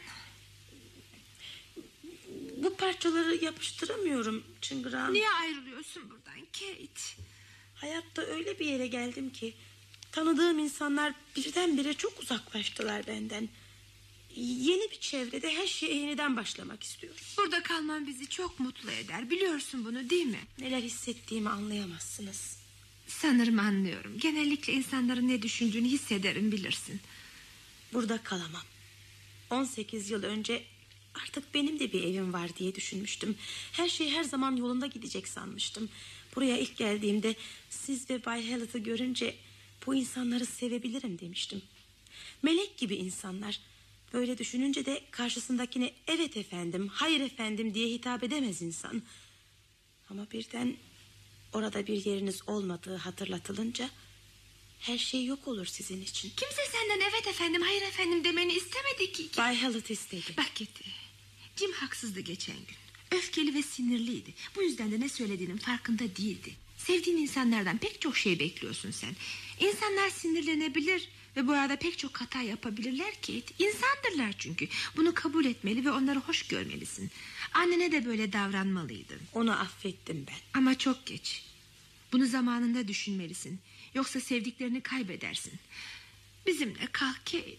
Bu parçaları yapıştıramıyorum çıngırağım. Niye ayrılıyorsun buradan Kate? Hayatta öyle bir yere geldim ki tanıdığım insanlar birdenbire çok uzaklaştılar benden. Yeni bir çevrede her şeye yeniden başlamak istiyorum. Burada kalman bizi çok mutlu eder. Biliyorsun bunu değil mi? Neler hissettiğimi anlayamazsınız. Sanırım anlıyorum. Genellikle insanların ne düşündüğünü hissederim, bilirsin. Burada kalamam. on sekiz yıl önce artık benim de bir evim var diye düşünmüştüm. Her şey her zaman yolunda gidecek sanmıştım. Buraya ilk geldiğimde siz ve Bay Hallett'ı görünce bu insanları sevebilirim demiştim. Melek gibi insanlar. Böyle düşününce de karşısındakine evet efendim, hayır efendim diye hitap edemez insan. Ama birden orada bir yeriniz olmadığı hatırlatılınca Her şey yok olur sizin için. Kimse senden evet efendim, hayır efendim demeni istemedi ki. Bay Hallett istedi. Bak Kitty, Jim haksızdı geçen gün. Öfkeli ve sinirliydi. Bu yüzden de ne söylediğinin farkında değildi. Sevdiğin insanlardan pek çok şey bekliyorsun sen. İnsanlar sinirlenebilir ve bu arada pek çok hata yapabilirler Kate. İnsandırlar çünkü. Bunu kabul etmeli ve onları hoş görmelisin. Annene de böyle davranmalıydın. Onu affettim ben. Ama çok geç. Bunu zamanında düşünmelisin. Yoksa sevdiklerini kaybedersin. Bizimle kal Kate.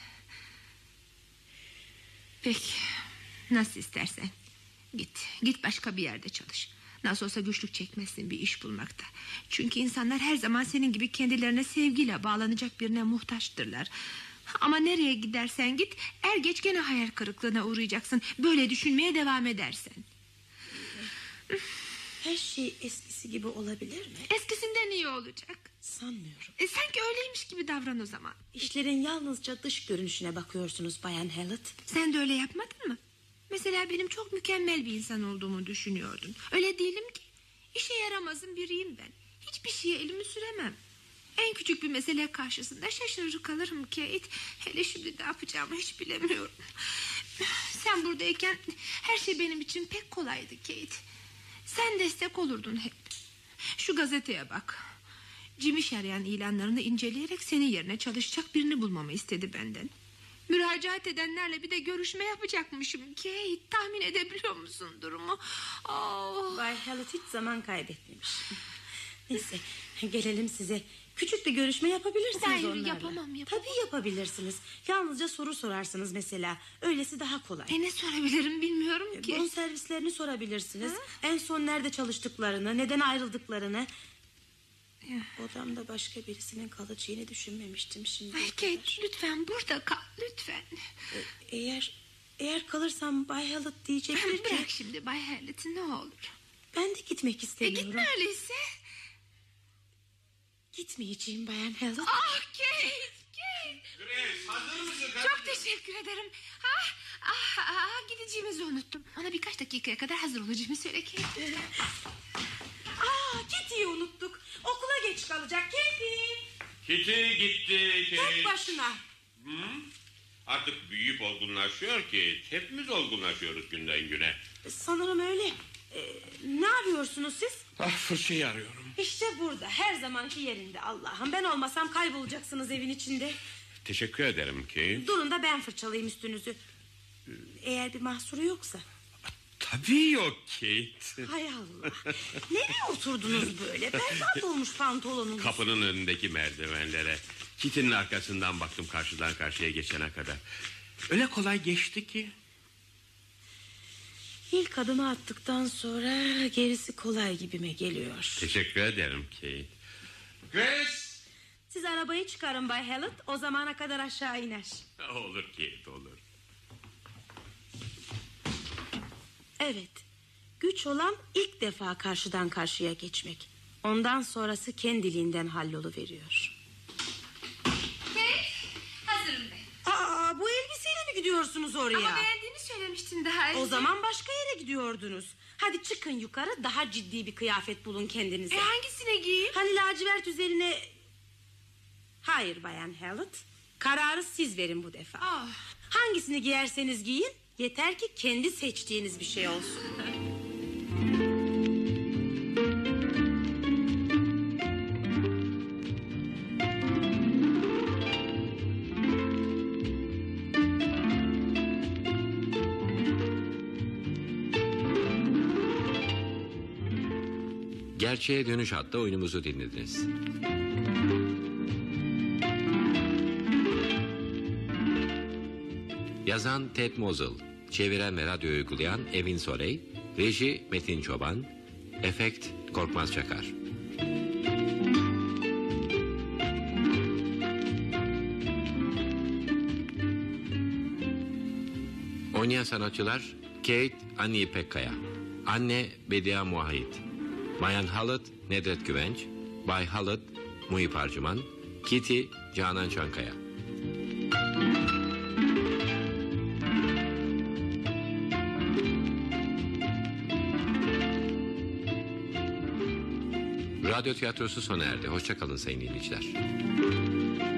Peki, nasıl istersen. Git, git başka bir yerde çalış. Nasıl olsa güçlük çekmezsin bir iş bulmakta. Çünkü insanlar her zaman senin gibi kendilerine sevgiyle bağlanacak birine muhtaçtırlar. Ama nereye gidersen git, er geç gene hayal kırıklığına uğrayacaksın. Böyle düşünmeye devam edersen. Her şey eskisi gibi olabilir mi? Eskisinden iyi olacak. Sanmıyorum. E, sanki öyleymiş gibi davran o zaman. İşlerin yalnızca dış görünüşüne bakıyorsunuz Bayan Hallett. Sen de öyle yapmadın mı? Mesela benim çok mükemmel bir insan olduğumu düşünüyordun. Öyle değilim ki. İşe yaramazın biriyim ben. Hiçbir şeye elimi süremem. En küçük bir mesele karşısında şaşırır kalırım Kate. Hele şimdi ne yapacağımı hiç bilemiyorum. Sen buradayken her şey benim için pek kolaydı Kate. Sen destek olurdun hep. Şu gazeteye bak. Jim iş arayan ilanlarını inceleyerek senin yerine çalışacak birini bulmamı istedi benden. Müracaat edenlerle bir de görüşme yapacakmışım Kate. Tahmin edebiliyor musun durumu? Oh. Bay Hallett hiç zaman kaybetmemiş. Neyse, gelelim size. Küçük bir görüşme yapabilirsiniz Hayır, onlarla. yapamam, yapamam. Tabii yapabilirsiniz. Yalnızca soru sorarsınız mesela. Öylesi daha kolay. E ne sorabilirim bilmiyorum ki. Bon servislerini sorabilirsiniz. En son nerede çalıştıklarını, neden ayrıldıklarını. Odamda başka birisinin kalacağını düşünmemiştim şimdi. Ay Kate, lütfen burada kal lütfen. Eğer eğer kalırsam Bay Hallett diyecektir ki Bırak şimdi Bay Harlet'i ne olur. ben de gitmek E istemiyorum. gitme öyleyse. Gitmeyeceğim Bayan Hallett. Ah Kate, Kate. Grace, hazır mısın? Çok teşekkür ederim. Ah, ah, ah, gideceğimizi unuttum. Ona birkaç dakikaya kadar hazır olacağımı söyle Kate. Aa, Kitty'yi unuttuk. Okula geç kalacak Kitty. Kitty gitti. Tek başına. Hı? Artık büyüyüp olgunlaşıyor ki hepimiz olgunlaşıyoruz günden güne. Sanırım öyle. Ee, ne yapıyorsunuz siz? Ah, fırçayı arıyorum. İşte burada, her zamanki yerinde Allah'ım. Ben olmasam kaybolacaksınız evin içinde. Teşekkür ederim Kate. Durun da ben fırçalayayım üstünüzü. Eğer bir mahsuru yoksa. Tabii yok Kate. Hay Allah. Nereye oturdunuz böyle? Berbat olmuş pantolonunuz. Kapının önündeki merdivenlere. Kitty'nin arkasından baktım karşıdan karşıya geçene kadar. Öyle kolay geçti ki. İlk adımı attıktan sonra gerisi kolay gibime geliyor. Teşekkür ederim Kate. Grace. Siz arabayı çıkarın Bay Hallett. O zamana kadar aşağı iner. Olur Kate, olur. Evet. Güç olan ilk defa karşıdan karşıya geçmek. Ondan sonrası kendiliğinden halloluveriyor. Kate, hazırım ben. Aa, bu elbiseyle mi gidiyorsunuz oraya? Ama beğendiğini söylemiştin daha önce. O zaman başka yere gidiyordunuz. Hadi çıkın yukarı, daha ciddi bir kıyafet bulun kendinize. E hangisine giyeyim? Hani lacivert üzerine... Hayır Bayan Hallett. Kararı siz verin bu defa. Ah. Hangisini giyerseniz giyin, yeter ki kendi seçtiğiniz bir şey olsun. Gerçeğe Dönüş adlı oyunumuzu dinlediniz. Yazan Ted Mosel, çeviren ve radyo uygulayan Evin Soley, reji Metin Çoban, efekt Korkmaz Çakar. Oynayan sanatçılar Kate Ani Pekkaya, Anne Bediye Muahit, Bayan Hallett Nedret Güvenç, Bay Hallett Muhip Harcıman, Kitty Canan Çankaya. Radyo tiyatrosu sona erdi. Hoşça kalın sayın dinleyiciler.